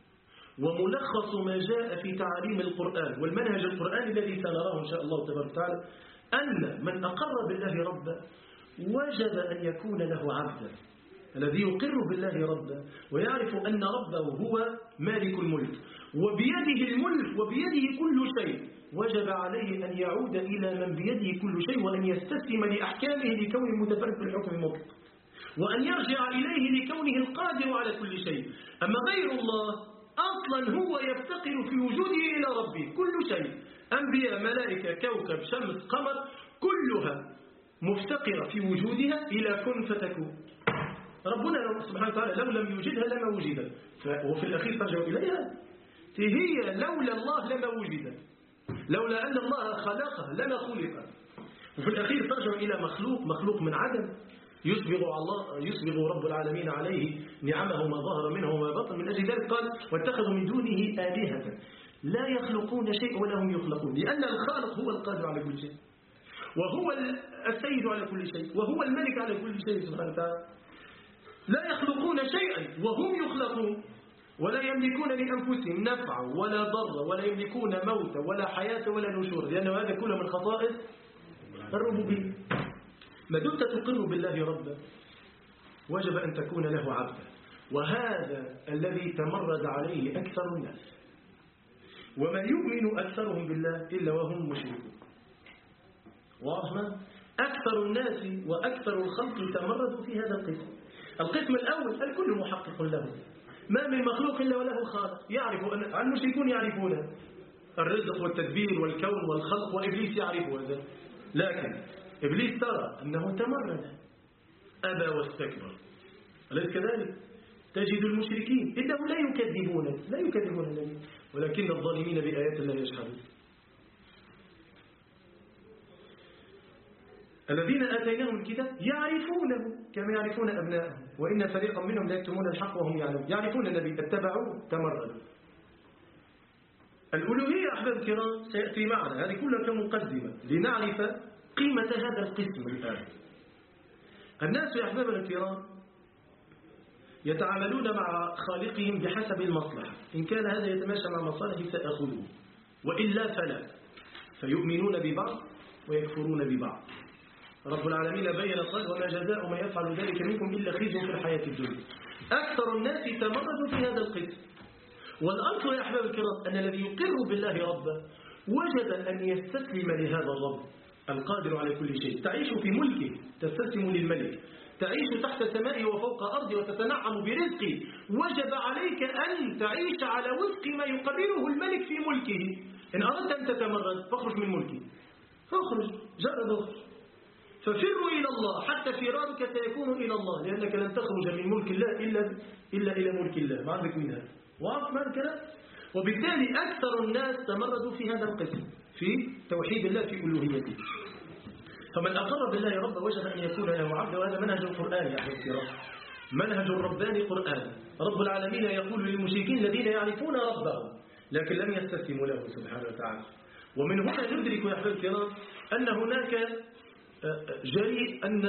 وملخص ما جاء في تعاليم القرآن والمنهج القرآني الذي سنراه إن شاء الله تبارك وتعالى أن من أقر بالله ربا وجب أن يكون له عبدا. الذي يقر بالله ربا ويعرف أن ربه هو مالك الملك وبيده الملك وبيده كل شيء، وجب عليه أن يعود إلى من بيده كل شيء وأن يستسلم لأحكامه لكونه متفرد بالحكم المطلق، وأن يرجع إليه لكونه القادر على كل شيء. أما غير الله أصلا هو يفتقر في وجوده إلى ربه كل شيء، أنبياء ملائكة كوكب شمس قمر كلها مفتقرة في وجودها إلى كن فتكون. ربنا سبحانه وتعالى لو لم يوجدها لما وجدت، وفي الأخير ترجع إليها، هي لولا الله لما وجدت، لولا أن الله خلقها لما خلقت، وفي الأخير ترجع إلى مخلوق مخلوق من عدم يسبغ الله يسبغ رب العالمين عليه نعمه ما ظهر منه وما بطن. من أجل ذلك قال واتخذوا من دونه آلهة لا يخلقون شيء ولا هم يخلقون، لأن الخالق هو القادر على كل شيء وهو السيد على كل شيء وهو الملك على كل شيء سبحانه وتعالى. لا يخلقون شيئا وهم يخلقون، ولا يملكون لأنفسهم نفعا ولا ضرا ولا يملكون موتا ولا حياة ولا نشورا، لأن هذا كله من خصائص الربوبية. ما دمت تقر بالله ربا وجب أن تكون له عبدا، وهذا الذي تمرد عليه أكثر الناس، وما يؤمن أكثرهم بالله إلا وهم مشركون. واضح؟ أكثر الناس وأكثر الخلق تمردوا في هذا القسم. القسم الأول الكل محقق له، ما من مخلوق إلا وله خالق، يعرف أن المشركون يعرفون الرزق والتدبير والكون والخلق، وإبليس يعرف هذا، لكن إبليس ترى أنه تمرد أبى واستكبر. أليس كذلك؟ تجد المشركين إنهم لا يكذبون لا يكذبون النبي ولكن الظالمين بآيات الله يجحدون. الذين آتيناهم الكتاب يعرفونه كما يعرفون أبنائهم وإن فريقا منهم لا يكتمون الحق وهم يعلمون. يعرفون النبي اتبعوه تمردوا. الألوهية أحباب الكرام سيأتي معنا، هذه كلها كمقدمة لنعرف قيمة هذا القسم الآن. الناس يا أحباب الكرام يتعاملون مع خالقهم بحسب المصلحة، إن كان هذا يتماشى مع مصالحه سيأخذوه وإلا فلا، فيؤمنون ببعض ويكفرون ببعض. رب العالمين بين قال وما جزاء من يفعل ذلك منكم إلا خزي في الحياة الدنيا. أكثر الناس تمردوا في هذا القسم. والأصل يا أحباب الكرام أن الذي يقر بالله ربا وجد أن يستسلم لهذا الرب القادر على كل شيء. تعيش في ملكه تستسلم للملك، تعيش تحت سمائه وفوق أرضه وتتنعم برزقه. وجب عليك أن تعيش على وفق ما يقرره الملك في ملكه. إن أردت أن تتمرد فاخرج من ملكه، فاخرج جرب اخرج، ففروا إلى الله حتى فرارك سيكون إلى الله، لأنك لن تخرج من ملك الله إلا, إلا إلى ملك الله. ما عندك من هذا واضح ما الكلام؟ وبالتالي أكثر الناس تمردوا في هذا القسم في توحيد الله في ألوهيته. فمن أقر بالله رب وجب أن يكون له عبد، وهذا منهج القرآن يا أحباب الكرام، منهج الرباني قرآن. رب العالمين يقول للمشركين الذين يعرفون ربهم لكن لم يستسلموا له سبحانه وتعالى. ومن هنا ندرك يا أحباب الكرام أن هناك جري أن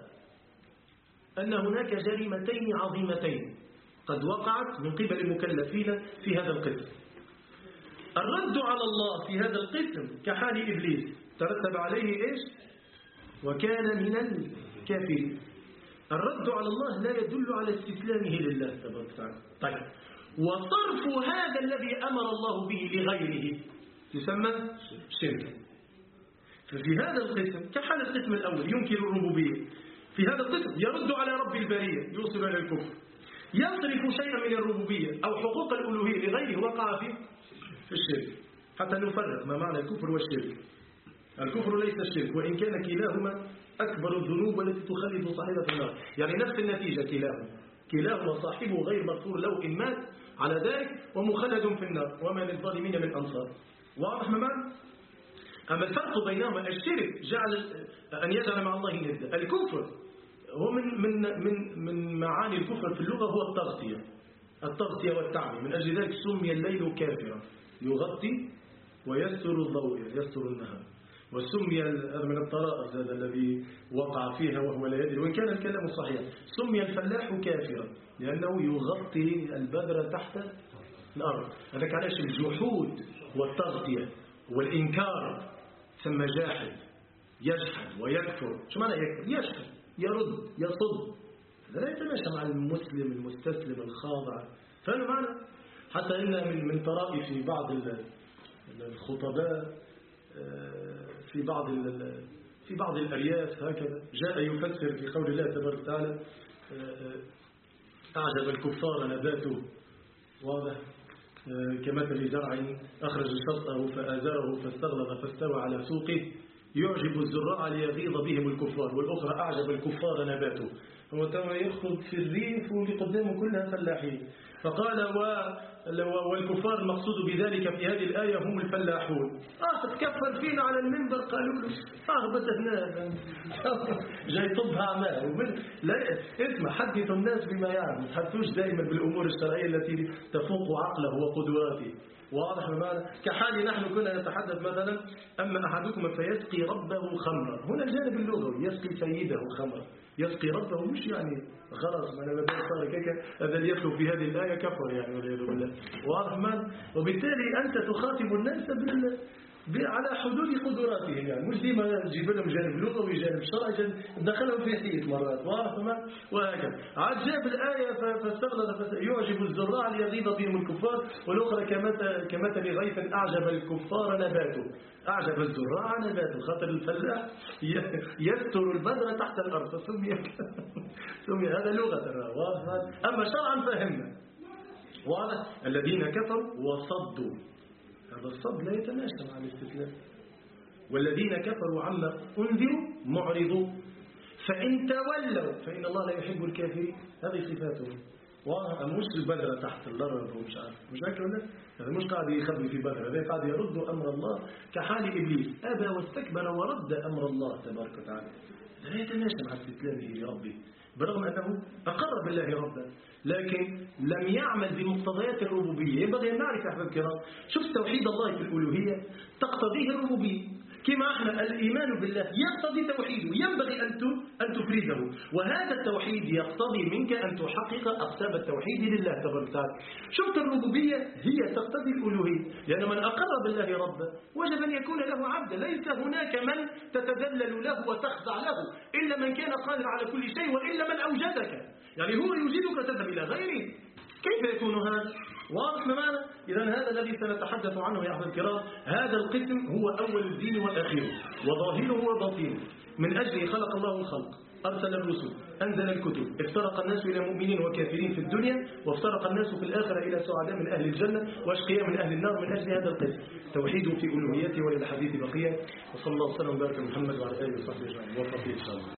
أن هناك جريمتين عظيمتين قد وقعت من قبل المكلفين في هذا القسم. الرد على الله في هذا القسم كحال إبليس ترتب عليه إيش؟ وكان من الكافرين. الرد على الله لا يدل على استسلامه لله تبارك وتعالى. طيب، وصرف هذا الذي أمر الله به لغيره يسمى شرك. ففي هذا القسم كحال القسم الأول ينكر الربوبية، في هذا القسم يرد على رب البرية يوصل إلى الكفر. يصرف شيئا من الربوبية أو حقوق الألوهية لغيره وقع فيه في الشرك. حتى نفرق ما معنى الكفر والشرك. الكفر ليس الشرك، وإن كان كلاهما أكبر الذنوب والتي تخلد صاحبها في النار، يعني نفس النتيجة كلاهما كلاهما صاحبه غير مغفور له إن مات على ذلك ومخلد في النار وما للظالمين من أنصار. واضح ما معنى؟ أما الفرق بينهما الشرك جعل أن يجعل مع الله ندا. الكفر هو من من من من معاني الكفر في اللغة هو التغطية، التغطية والتعميم. من أجل ذلك سمي الليل كافرا، يغطي ويستر الضوء يستر النهار. وسمي من الطرائف هذا الذي وقع فيها وهو لا يدري، وإن كان الكلام صحيح. سمي الفلاح كافرا لأنه يغطي البذر تحت الأرض. هذا كانش الجحود والتغطية والإنكار، ثم جاحد يجحد ويكفر. شو معنى يكفر؟ يجحد، يرد، يصد. هذا لا يتماشى مع المسلم المستسلم الخاضع. فهذا معنى حتى إن من من طرائف بعض الخطباء في بعض في بعض الأرياف هكذا جاء يفسر في قول الله تبارك وتعالى أعجب الكفار نباته، واضح، كمثل زرع أخرج شطأه فآزره فاستغلظ فاستوى على سوقه يعجب الزراع ليغيظ بهم الكفار، والأخرى أعجب الكفار نباته. هو تم يخطب في الريف ولقدامه كلها فلاحين، فقال والكفار المقصود بذلك في هذه الآية هم الفلاحون. آه تتكفر فينا على المنبر قالوا له آه بتهنا جاي طبها أعمال. لا اسمع، حدثوا الناس بما يعلم، ما تحدثوش دائما بالأمور الشرعية التي تفوق عقله وقدراته. واضح بمعنى كحال نحن كنا نتحدث مثلا أما أحدكم فيسقي ربه خمرا. هنا الجانب اللغوي يسقي سيده خمرا، يسقي ربه مش يعني غرض ما انا بدي صار كيك هذا اللي يدخل في هذه الآية كفر يعني والعياذ بالله. واضح بمعنى، وبالتالي أنت تخاطب الناس بال على حدود قدراتهم، يعني مش ديما تجيب لهم جانب لغوي جانب شرعي دخلهم في حيط مرات. واضح بمعنى، وهكذا عاد جاب الآية فاستغلظ يعجب الزراع ليغيظ بهم الكفار، والأخرى كمثل كمثل غيث أعجب الكفار نباته. أعجب الزراع نباته، خاطر الفلاح يستر البذر تحت الأرض فسمي سمي هذا لغة. واضح، أما شرعا فهمنا. واضح، الذين كفروا وصدوا، هذا الصد لا يتماشى مع الاستسلام. والذين كفروا عما أنذروا معرضون. فإن تولوا فإن الله لا يحب الكافرين. هذه صفاته. ومش البذرة تحت الأرض ومش عارف مش هيك ولا هذا مش قاعد يخبي في بذرة، هذا قاعد يرد أمر الله كحال إبليس أبى واستكبر ورد أمر الله تبارك وتعالى. لا يتماشى مع استسلامه لربه برغم أنه أقر بالله ربا، لكن لم يعمل بمقتضيات الربوبية. ينبغي أن نعرف يا أحباب الكرام، شوف توحيد الله في الألوهية تقتضيه الربوبية، كما احنا الإيمان بالله يقتضي توحيده، ينبغي أن أن تفرده، وهذا التوحيد يقتضي منك أن تحقق أقسام التوحيد لله تبارك وتعالى. شفت الربوبية هي تقتضي الألوهية، لأن من أقر بالله ربا وجب أن يكون له عبدا، ليس هناك من تتذلل له وتخضع له إلا من كان قادر على كل شيء، وإلا من أوجدك، يعني هو يوجدك تذهب إلى غيره. كيف يكون هذا؟ واضح معنا؟ إذا هذا الذي سنتحدث عنه يا أحباب الكرام، هذا القسم هو أول الدين والآخره وظاهره وباطنه. من أجله خلق الله الخلق، أرسل الرسل، أنزل الكتب، افترق الناس إلى مؤمنين وكافرين في الدنيا، وافترق الناس في الآخرة إلى سعداء من أهل الجنة وأشقياء من أهل النار. من أجل هذا القسم توحيده في ألوهيته، وللحديث بقية. وصلى الله وسلم وبارك على محمد وعلى آله وصحبه أجمعين. وفقه إن شاء الله.